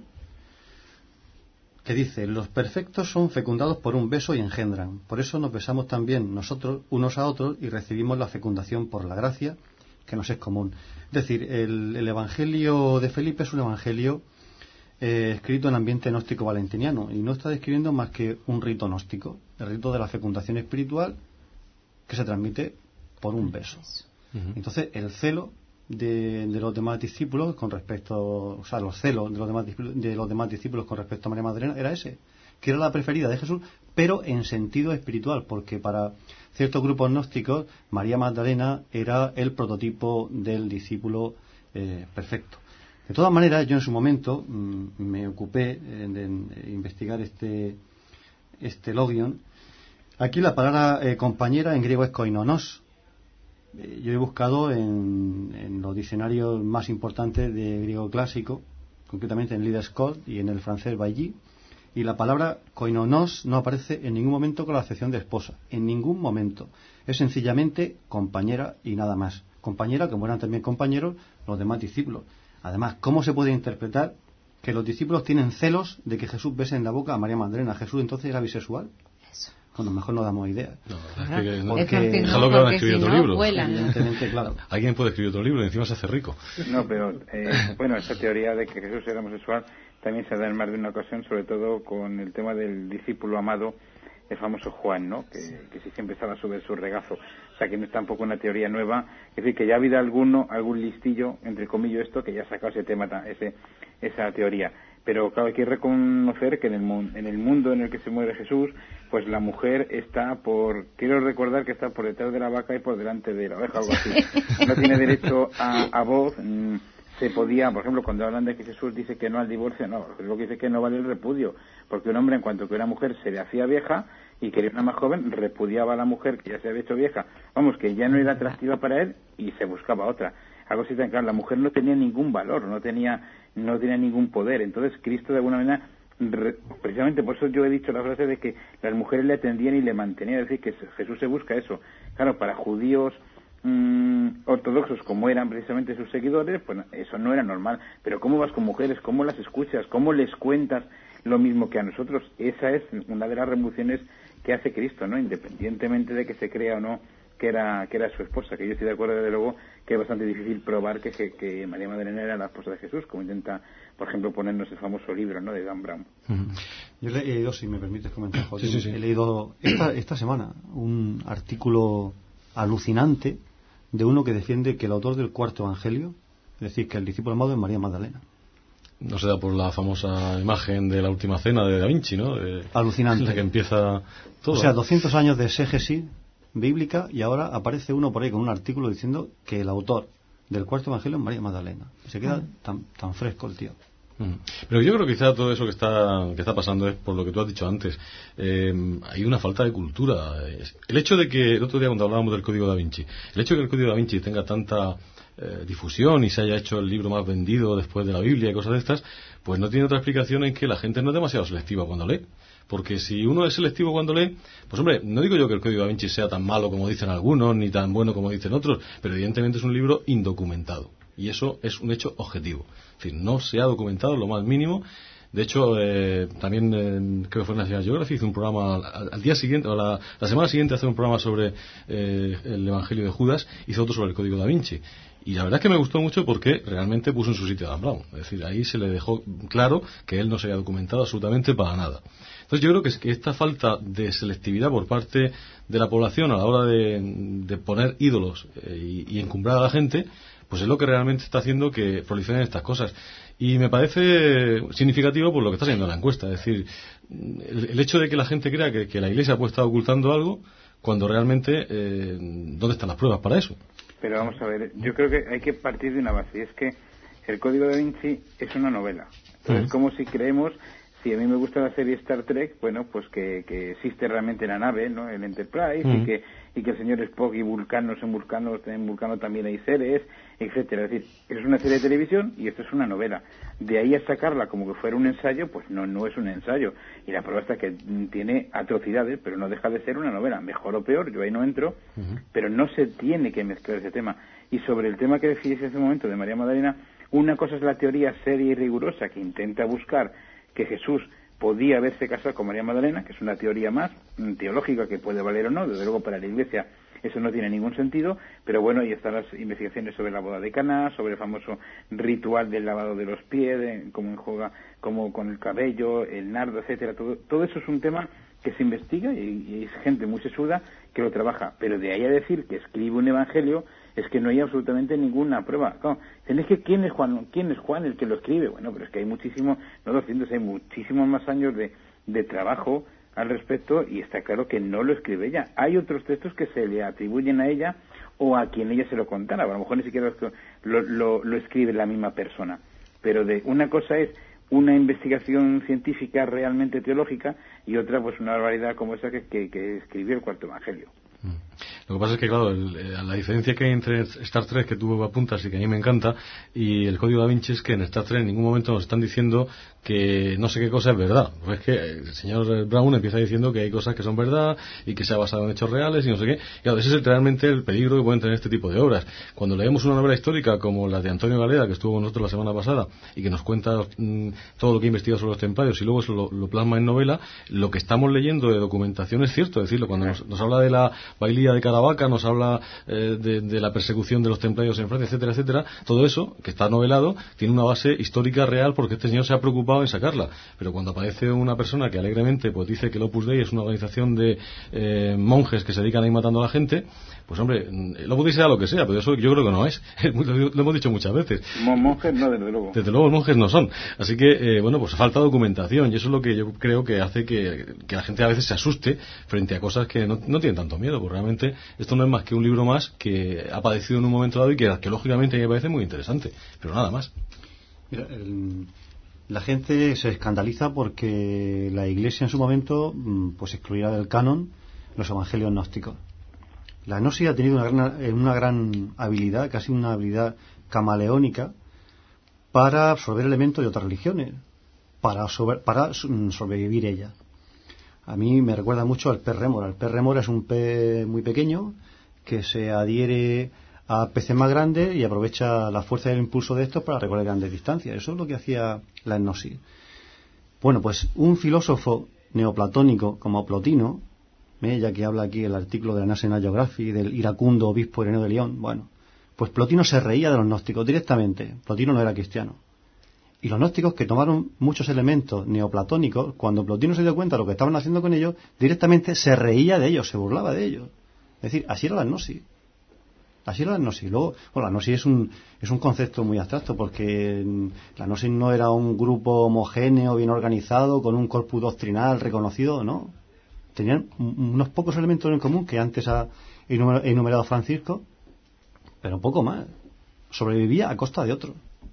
que dice: los perfectos son fecundados por un beso y engendran. Por eso nos besamos también nosotros unos a otros y recibimos la fecundación por la gracia que nos es común. Es decir, el, el Evangelio de Felipe es un evangelio eh, escrito en ambiente gnóstico valentiniano, y no está describiendo más que un rito gnóstico, el rito de la fecundación espiritual que se transmite por un beso. Uh-huh. Entonces, el celo De, de los demás discípulos con respecto, o sea, los celos de los demás de los demás discípulos con respecto a María Magdalena era ese, que era la preferida de Jesús, pero en sentido espiritual, porque para ciertos grupos gnósticos María Magdalena era el prototipo del discípulo eh, perfecto. De todas maneras, yo en su momento mmm, me ocupé de, de investigar este este logion. Aquí la palabra eh, compañera en griego es koinonos. Yo he buscado en, en los diccionarios más importantes de griego clásico, concretamente en Leader Scott y en el francés Bailly, y la palabra koinonos no aparece en ningún momento con la acepción de esposa, en ningún momento. Es sencillamente compañera y nada más. Compañera, como eran también compañeros los demás discípulos. Además, ¿cómo se puede interpretar que los discípulos tienen celos de que Jesús bese en la boca a María Magdalena? ¿Jesús entonces era bisexual? Bueno, mejor no damos idea. No, es que, no, porque, que no, déjalo que van a escribir si otro no, libro. vuelan. Evidentemente, claro. Alguien puede escribir otro libro y encima se hace rico. No, pero, eh, bueno, esta teoría de que Jesús era homosexual también se da en más de una ocasión, sobre todo con el tema del discípulo amado, el famoso Juan, ¿no? Que, que sí siempre estaba sobre su regazo. O sea, que no es tampoco una teoría nueva. Es decir, que ya ha habido alguno, algún listillo, entre comillas esto, que ya ha sacado ese tema, ese, esa teoría. Pero claro, hay que reconocer que en el, en el mundo en el que se muere Jesús, pues la mujer está por, quiero recordar que está por detrás de la vaca y por delante de la oveja, algo así. No tiene derecho a, a voz. Mmm, se podía, por ejemplo, cuando hablan de que Jesús dice que no al divorcio, no, lo que dice que no vale el repudio, porque un hombre, en cuanto que una mujer se le hacía vieja y quería una más joven, repudiaba a la mujer que ya se había hecho vieja, vamos, que ya no era atractiva para él y se buscaba otra. Algo así tan claro, la mujer no tenía ningún valor, no tenía no tenía ningún poder. Entonces Cristo de alguna manera, re, precisamente por eso yo he dicho la frase de que las mujeres le atendían y le mantenían, es decir, que Jesús se busca eso. Claro, para judíos mmm, ortodoxos como eran precisamente sus seguidores, pues eso no era normal. Pero ¿cómo vas con mujeres? ¿Cómo las escuchas? ¿Cómo les cuentas lo mismo que a nosotros? Esa es una de las revoluciones que hace Cristo, ¿no? Independientemente de que se crea o no que era que era su esposa, que yo estoy de acuerdo desde luego que es bastante difícil probar que, que, que María Magdalena era la esposa de Jesús, como intenta, por ejemplo, ponernos el famoso libro, ¿no?, de Dan Brown. Yo he leído, si me permites comentar, Joaquín, sí, sí, sí. he leído esta, esta semana un artículo alucinante de uno que defiende que el autor del cuarto evangelio, es decir, que el discípulo amado es María Magdalena. No se da por la famosa imagen de la última cena de Da Vinci, ¿no? De, Alucinante. La que empieza todo. O sea, doscientos años de exégesis bíblica y ahora aparece uno por ahí con un artículo diciendo que el autor del cuarto evangelio es María Magdalena. Y se queda tan, tan fresco el tío. Pero yo creo que quizá todo eso que está que está pasando es por lo que tú has dicho antes. Eh, hay una falta de cultura. El hecho de que, el otro día cuando hablábamos del Código Da Vinci, el hecho de que el Código Da Vinci tenga tanta eh, difusión y se haya hecho el libro más vendido después de la Biblia y cosas de estas, pues no tiene otra explicación en que la gente no es demasiado selectiva cuando lee. Porque si uno es selectivo cuando lee, pues hombre, no digo yo que el Código Da Vinci sea tan malo como dicen algunos, ni tan bueno como dicen otros, pero evidentemente es un libro indocumentado. Y eso es un hecho objetivo. Es decir, no se ha documentado lo más mínimo. De hecho, eh, también eh, creo que fue en National Geographic, hizo un programa al, al día siguiente, o la, la semana siguiente hace un programa sobre eh, el Evangelio de Judas, hizo otro sobre el Código Da Vinci. Y la verdad es que me gustó mucho porque realmente puso en su sitio a Dan Brown. Es decir, ahí se le dejó claro que él no se había documentado absolutamente para nada. Entonces yo creo que, es que esta falta de selectividad por parte de la población a la hora de, de poner ídolos eh, y, y encumbrar a la gente, pues es lo que realmente está haciendo que proliferen estas cosas. Y me parece significativo por lo que está haciendo la encuesta. Es decir, el, el hecho de que la gente crea que, que la Iglesia puede estar ocultando algo, cuando realmente, eh, ¿dónde están las pruebas para eso? Pero vamos a ver, yo creo que hay que partir de una base, y es que el Código Da Vinci es una novela. Entonces, uh-huh. como si creemos, si a mí me gusta la serie Star Trek, bueno, pues que, que existe realmente la nave, ¿no?, el Enterprise, uh-huh. y que y que el señor Spock y Vulcanos en Vulcano, en Vulcano también hay seres, etcétera. Es decir, es una serie de televisión y esto es una novela. De ahí a sacarla como que fuera un ensayo, pues no, no es un ensayo. Y la prueba está que tiene atrocidades, pero no deja de ser una novela. Mejor o peor, yo ahí no entro, uh-huh. pero no se tiene que mezclar ese tema. Y sobre el tema que decías hace un momento de María Magdalena, una cosa es la teoría seria y rigurosa que intenta buscar que Jesús podía haberse casado con María Magdalena, que es una teoría más teológica que puede valer o no, desde luego para la Iglesia eso no tiene ningún sentido, pero bueno, ahí están las investigaciones sobre la boda de Caná, sobre el famoso ritual del lavado de los pies, de cómo enjuaga, como con el cabello, el nardo, etcétera. Todo, todo eso es un tema que se investiga y, y es gente muy sesuda que lo trabaja, pero de ahí a decir que escribe un evangelio es que no hay absolutamente ninguna prueba. Claro, es que ¿quién es Juan? ¿Quién es Juan el que lo escribe? Bueno, pero es que hay muchísimo, no doscientos, hay muchísimos más años de, de trabajo al respecto y está claro que no lo escribe ella. Hay otros textos que se le atribuyen a ella o a quien ella se lo contara. A lo mejor ni siquiera lo, lo, lo escribe la misma persona. Pero de una cosa es una investigación científica realmente teológica y otra pues una barbaridad como esa que, que, que escribió el cuarto evangelio. Lo que pasa es que, claro, el, la diferencia que hay entre Star Trek, que tú apuntas y que a mí me encanta, y el Código Da Vinci es que en Star Trek en ningún momento nos están diciendo que no sé qué cosa es verdad. Pues es que el señor Brown empieza diciendo que hay cosas que son verdad y que se ha basado en hechos reales y no sé qué. Y claro, ese es realmente el peligro que pueden tener este tipo de obras. Cuando leemos una novela histórica como la de Antonio Galera, que estuvo con nosotros la semana pasada, y que nos cuenta mmm, todo lo que ha investigado sobre los templarios y luego eso lo, lo plasma en novela, lo que estamos leyendo de documentación es cierto. Es decirlo, cuando nos, nos habla de la bailía de Caravaca, nos habla eh, de, de la persecución de los templarios en Francia, etcétera, etcétera, todo eso, que está novelado, tiene una base histórica real porque este señor se ha preocupado en sacarla. Pero cuando aparece una persona que alegremente pues dice que el Opus Dei es una organización de eh, monjes que se dedican a ir matando a la gente, pues hombre, el Opus Dei sea lo que sea, pero eso yo creo que no es. Lo hemos dicho muchas veces. Monjes no, desde luego. Desde luego monjes no son. Así que, eh, bueno, pues falta documentación y eso es lo que yo creo que hace que, que la gente a veces se asuste frente a cosas que no, no tienen tanto miedo, porque realmente esto no es más que un libro más que ha padecido en un momento dado y que arqueológicamente me parece muy interesante, pero nada más. Mira, el, la gente se escandaliza porque la Iglesia en su momento pues excluía del canon los evangelios gnósticos. La gnosis ha tenido una gran, una gran habilidad, casi una habilidad camaleónica, para absorber elementos de otras religiones, para, sobre, para sobrevivir ella. A mí me recuerda mucho al pez rémora. El pez rémora es un pez muy pequeño que se adhiere a peces más grandes y aprovecha la fuerza y el impulso de estos para recorrer grandes distancias. Eso es lo que hacía la gnosis. Bueno, pues un filósofo neoplatónico como Plotino ¿eh? Ya que habla aquí el artículo de la National Geographic, del iracundo obispo Ireneo de León, bueno, pues Plotino se reía de los gnósticos directamente. Plotino no era cristiano. Y los gnósticos, que tomaron muchos elementos neoplatónicos, cuando Plotino se dio cuenta de lo que estaban haciendo con ellos, directamente se reía de ellos, se burlaba de ellos. Es decir, así era la gnosis. Así era la gnosis. Luego, bueno, la gnosis es un, es un concepto muy abstracto, porque la gnosis no era un grupo homogéneo, bien organizado, con un corpus doctrinal reconocido, ¿no? Tenían unos pocos elementos en común que antes ha enumerado Francisco, pero un poco más. Sobrevivía a costa de otro.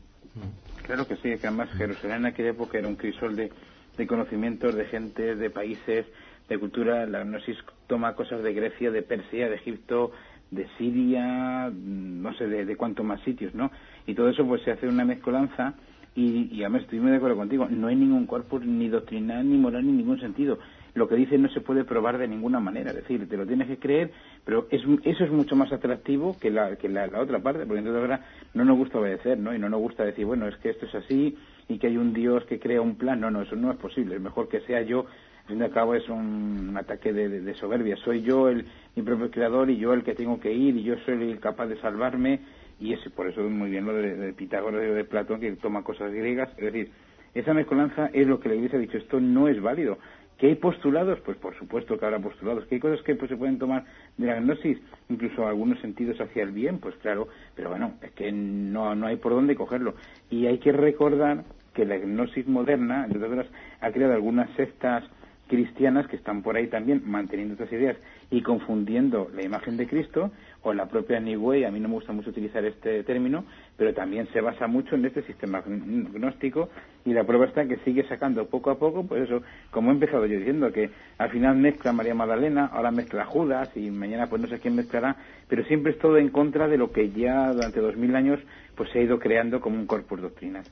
Claro que sí, que además Jerusalén en aquella época era un crisol de, de conocimientos, de gente, de países, de cultura. La gnosis toma cosas de Grecia, de Persia, de Egipto, de Siria, no sé, de, de cuántos más sitios, ¿no? Y todo eso pues se hace una mezcolanza y, y además estoy muy de acuerdo contigo, no hay ningún corpus ni doctrinal, ni moral, ni ningún sentido. Lo que dice no se puede probar de ninguna manera, es decir, te lo tienes que creer, pero es, eso es mucho más atractivo que la que la, la otra parte, porque entonces ahora no nos gusta obedecer, ¿no? Y no nos gusta decir, bueno, es que esto es así y que hay un Dios que crea un plan. No, no, eso no es posible, es mejor que sea yo. Al fin y al cabo es un, un ataque de, de, de soberbia, soy yo el mi propio creador y yo el que tengo que ir y yo soy el capaz de salvarme, y es por eso muy bien lo de, de Pitágoras y de Platón, que toma cosas griegas. Es decir, esa mezcolanza es lo que la Iglesia ha dicho, esto no es válido. ¿Que hay postulados? Pues por supuesto que habrá postulados. ¿Que hay cosas que pues, se pueden tomar de la gnosis, incluso algunos sentidos hacia el bien? Pues claro, pero bueno, es que no, no hay por dónde cogerlo. Y hay que recordar que la gnosis moderna, entre otras, ha creado algunas sectas cristianas que están por ahí también manteniendo estas ideas y confundiendo la imagen de Cristo, o la propia New Way. A mí no me gusta mucho utilizar este término, pero también se basa mucho en este sistema gnóstico, y la prueba está que sigue sacando poco a poco, pues eso, como he empezado yo diciendo, que al final mezcla María Magdalena, ahora mezcla Judas, y mañana pues no sé quién mezclará, pero siempre es todo en contra de lo que ya durante dos mil años pues se ha ido creando como un corpus doctrinal.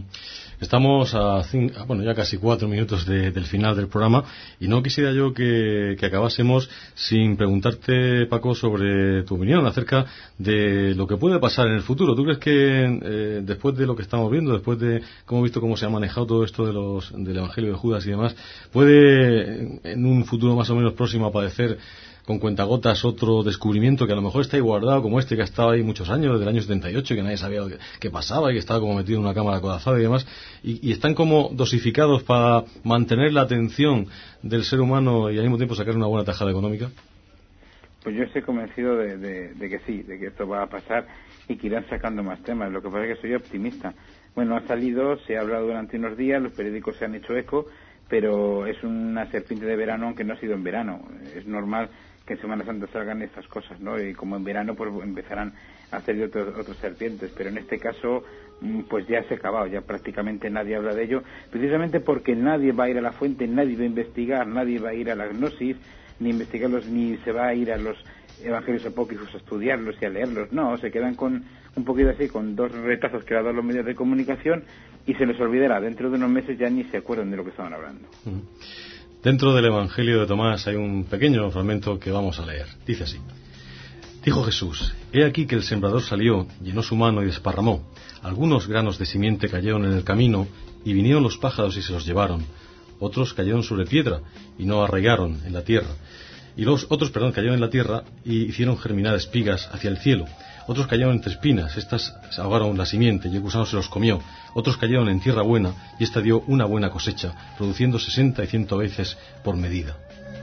Estamos a, cinco, bueno, ya casi cuatro minutos de, del final del programa, y no quisiera yo que, que acabásemos sin preguntarte, Paco, sobre tu opinión acerca de lo que puede pasar en el futuro. ¿Tú crees que eh, después de lo que estamos viendo, después de cómo hemos visto cómo se ha manejado todo esto de los, del Evangelio de Judas y demás, puede en un futuro más o menos próximo aparecer con cuentagotas otro descubrimiento que a lo mejor está ahí guardado, como este que ha estado ahí muchos años, desde el año setenta y ocho, que nadie sabía qué pasaba y que estaba como metido en una cámara acodazada y demás, y, y están como dosificados para mantener la atención del ser humano y al mismo tiempo sacar una buena tajada económica? Pues yo estoy convencido de, de, de que sí, de que esto va a pasar y que irán sacando más temas. Lo que pasa es que soy optimista. Bueno, ha salido, se ha hablado durante unos días, los periódicos se han hecho eco, pero es una serpiente de verano, aunque no ha sido en verano. Es normal que en Semana Santa salgan estas cosas, ¿no? Y como en verano pues empezarán a salir otros, otros serpientes, pero en este caso pues ya se ha acabado, ya prácticamente nadie habla de ello, precisamente porque nadie va a ir a la fuente, nadie va a investigar, nadie va a ir a la gnosis, ni investigarlos, ni se va a ir a los evangelios apócrifos a estudiarlos y a leerlos. No, se quedan con un poquito así, con dos retazos que le han dado los medios de comunicación, y se les olvidará. Dentro de unos meses ya ni se acuerdan de lo que estaban hablando. Uh-huh. Dentro del Evangelio de Tomás hay un pequeño fragmento que vamos a leer. Dice así: dijo Jesús, he aquí que el sembrador salió, llenó su mano y desparramó. Algunos granos de simiente cayeron en el camino, y vinieron los pájaros y se los llevaron. Otros cayeron sobre piedra, y no arraigaron en la tierra. Y los otros, perdón, cayeron en la tierra, y hicieron germinar espigas hacia el cielo. Otros cayeron entre espinas, estas se ahogaron la simiente, y el gusano se los comió. Otros cayeron en tierra buena, y ésta dio una buena cosecha, produciendo sesenta y ciento veces por medida.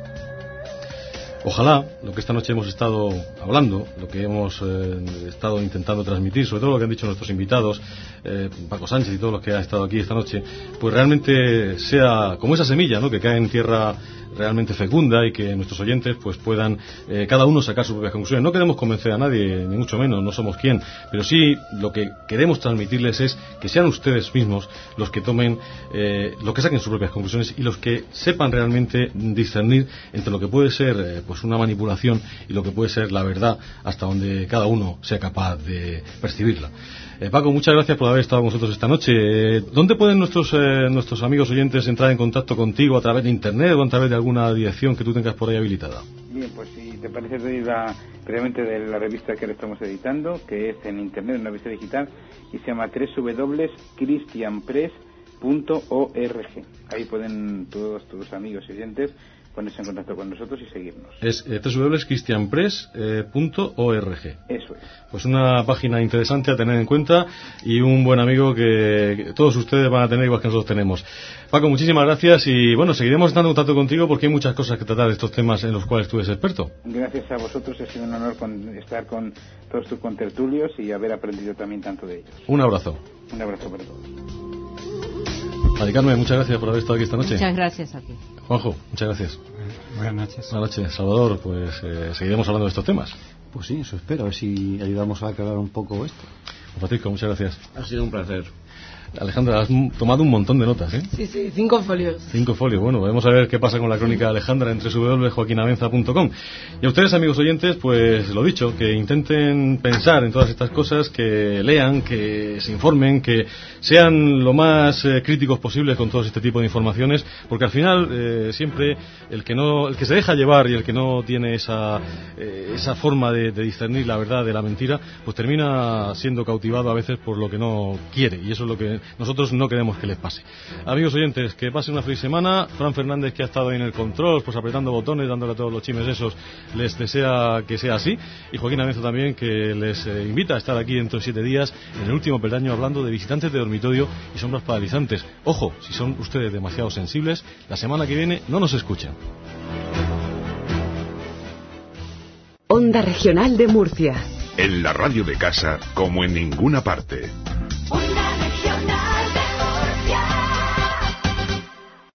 Ojalá lo que esta noche hemos estado hablando, lo que hemos eh, estado intentando transmitir, sobre todo lo que han dicho nuestros invitados, eh, Paco Sánchez y todos los que han estado aquí esta noche, pues realmente sea como esa semilla, ¿no?, que cae en tierra realmente fecunda, y que nuestros oyentes pues puedan eh, cada uno sacar sus propias conclusiones. No queremos convencer a nadie, ni mucho menos, no somos quien, pero sí lo que queremos transmitirles es que sean ustedes mismos los que tomen, eh, los que saquen sus propias conclusiones, y los que sepan realmente discernir entre lo que puede ser eh, pues una manipulación y lo que puede ser la verdad, hasta donde cada uno sea capaz de percibirla. Eh, Paco, muchas gracias por haber estado con nosotros esta noche. Eh, ¿Dónde pueden nuestros eh, nuestros amigos oyentes entrar en contacto contigo? ¿A través de internet o a través de alguna dirección que tú tengas por ahí habilitada? Bien, pues si te parece, doy la, previamente de la revista que ahora estamos editando, que es en internet, una revista digital, y se llama doble u doble u doble punto christian press punto org. Ahí pueden todos tus amigos y oyentes ponerse en contacto con nosotros y seguirnos. Es eh, doble u doble u doble punto christian press punto org. Eso es. Pues una página interesante a tener en cuenta y un buen amigo que, que todos ustedes van a tener igual que nosotros tenemos. Paco, muchísimas gracias y bueno, seguiremos estando en contacto contigo porque hay muchas cosas que tratar de estos temas en los cuales tú eres experto. Gracias a vosotros, ha sido un honor con, estar con todos tus contertulios y haber aprendido también tanto de ellos. Un abrazo. Un abrazo para todos. Mari Carmen, muchas gracias por haber estado aquí esta noche. Muchas gracias a ti. Juanjo, muchas gracias. Buenas noches. Buenas noches. Salvador, pues eh, seguiremos hablando de estos temas. Pues sí, eso espero, a ver si ayudamos a aclarar un poco esto. Francisco, muchas gracias. Ha sido un placer. Alejandra, has tomado un montón de notas, ¿eh? Sí, sí, cinco folios. Cinco folios. Bueno, vamos a ver qué pasa con la crónica de Alejandra en doble u doble u doble punto joaquin avenza punto com. Y a ustedes, amigos oyentes, pues lo dicho, que intenten pensar en todas estas cosas, que lean, que se informen, que sean lo más eh, críticos posibles con todo este tipo de informaciones, porque al final eh, siempre el que no, el que se deja llevar y el que no tiene esa eh, esa forma de, de discernir la verdad de la mentira, pues termina siendo cautivado a veces por lo que no quiere, y eso es lo que nosotros no queremos que les pase. Amigos oyentes, que pasen una feliz semana. Fran Fernández, que ha estado ahí en el control, pues apretando botones, dándole a todos los chimes esos, les desea que sea así. Y Joaquín Amenzo también, que les eh, invita a estar aquí dentro de siete días, en el último peldaño, hablando de visitantes de dormitorio y sombras paralizantes. Ojo, si son ustedes demasiado sensibles, la semana que viene no nos escuchen. Onda Regional de Murcia. En la radio de casa como en ninguna parte.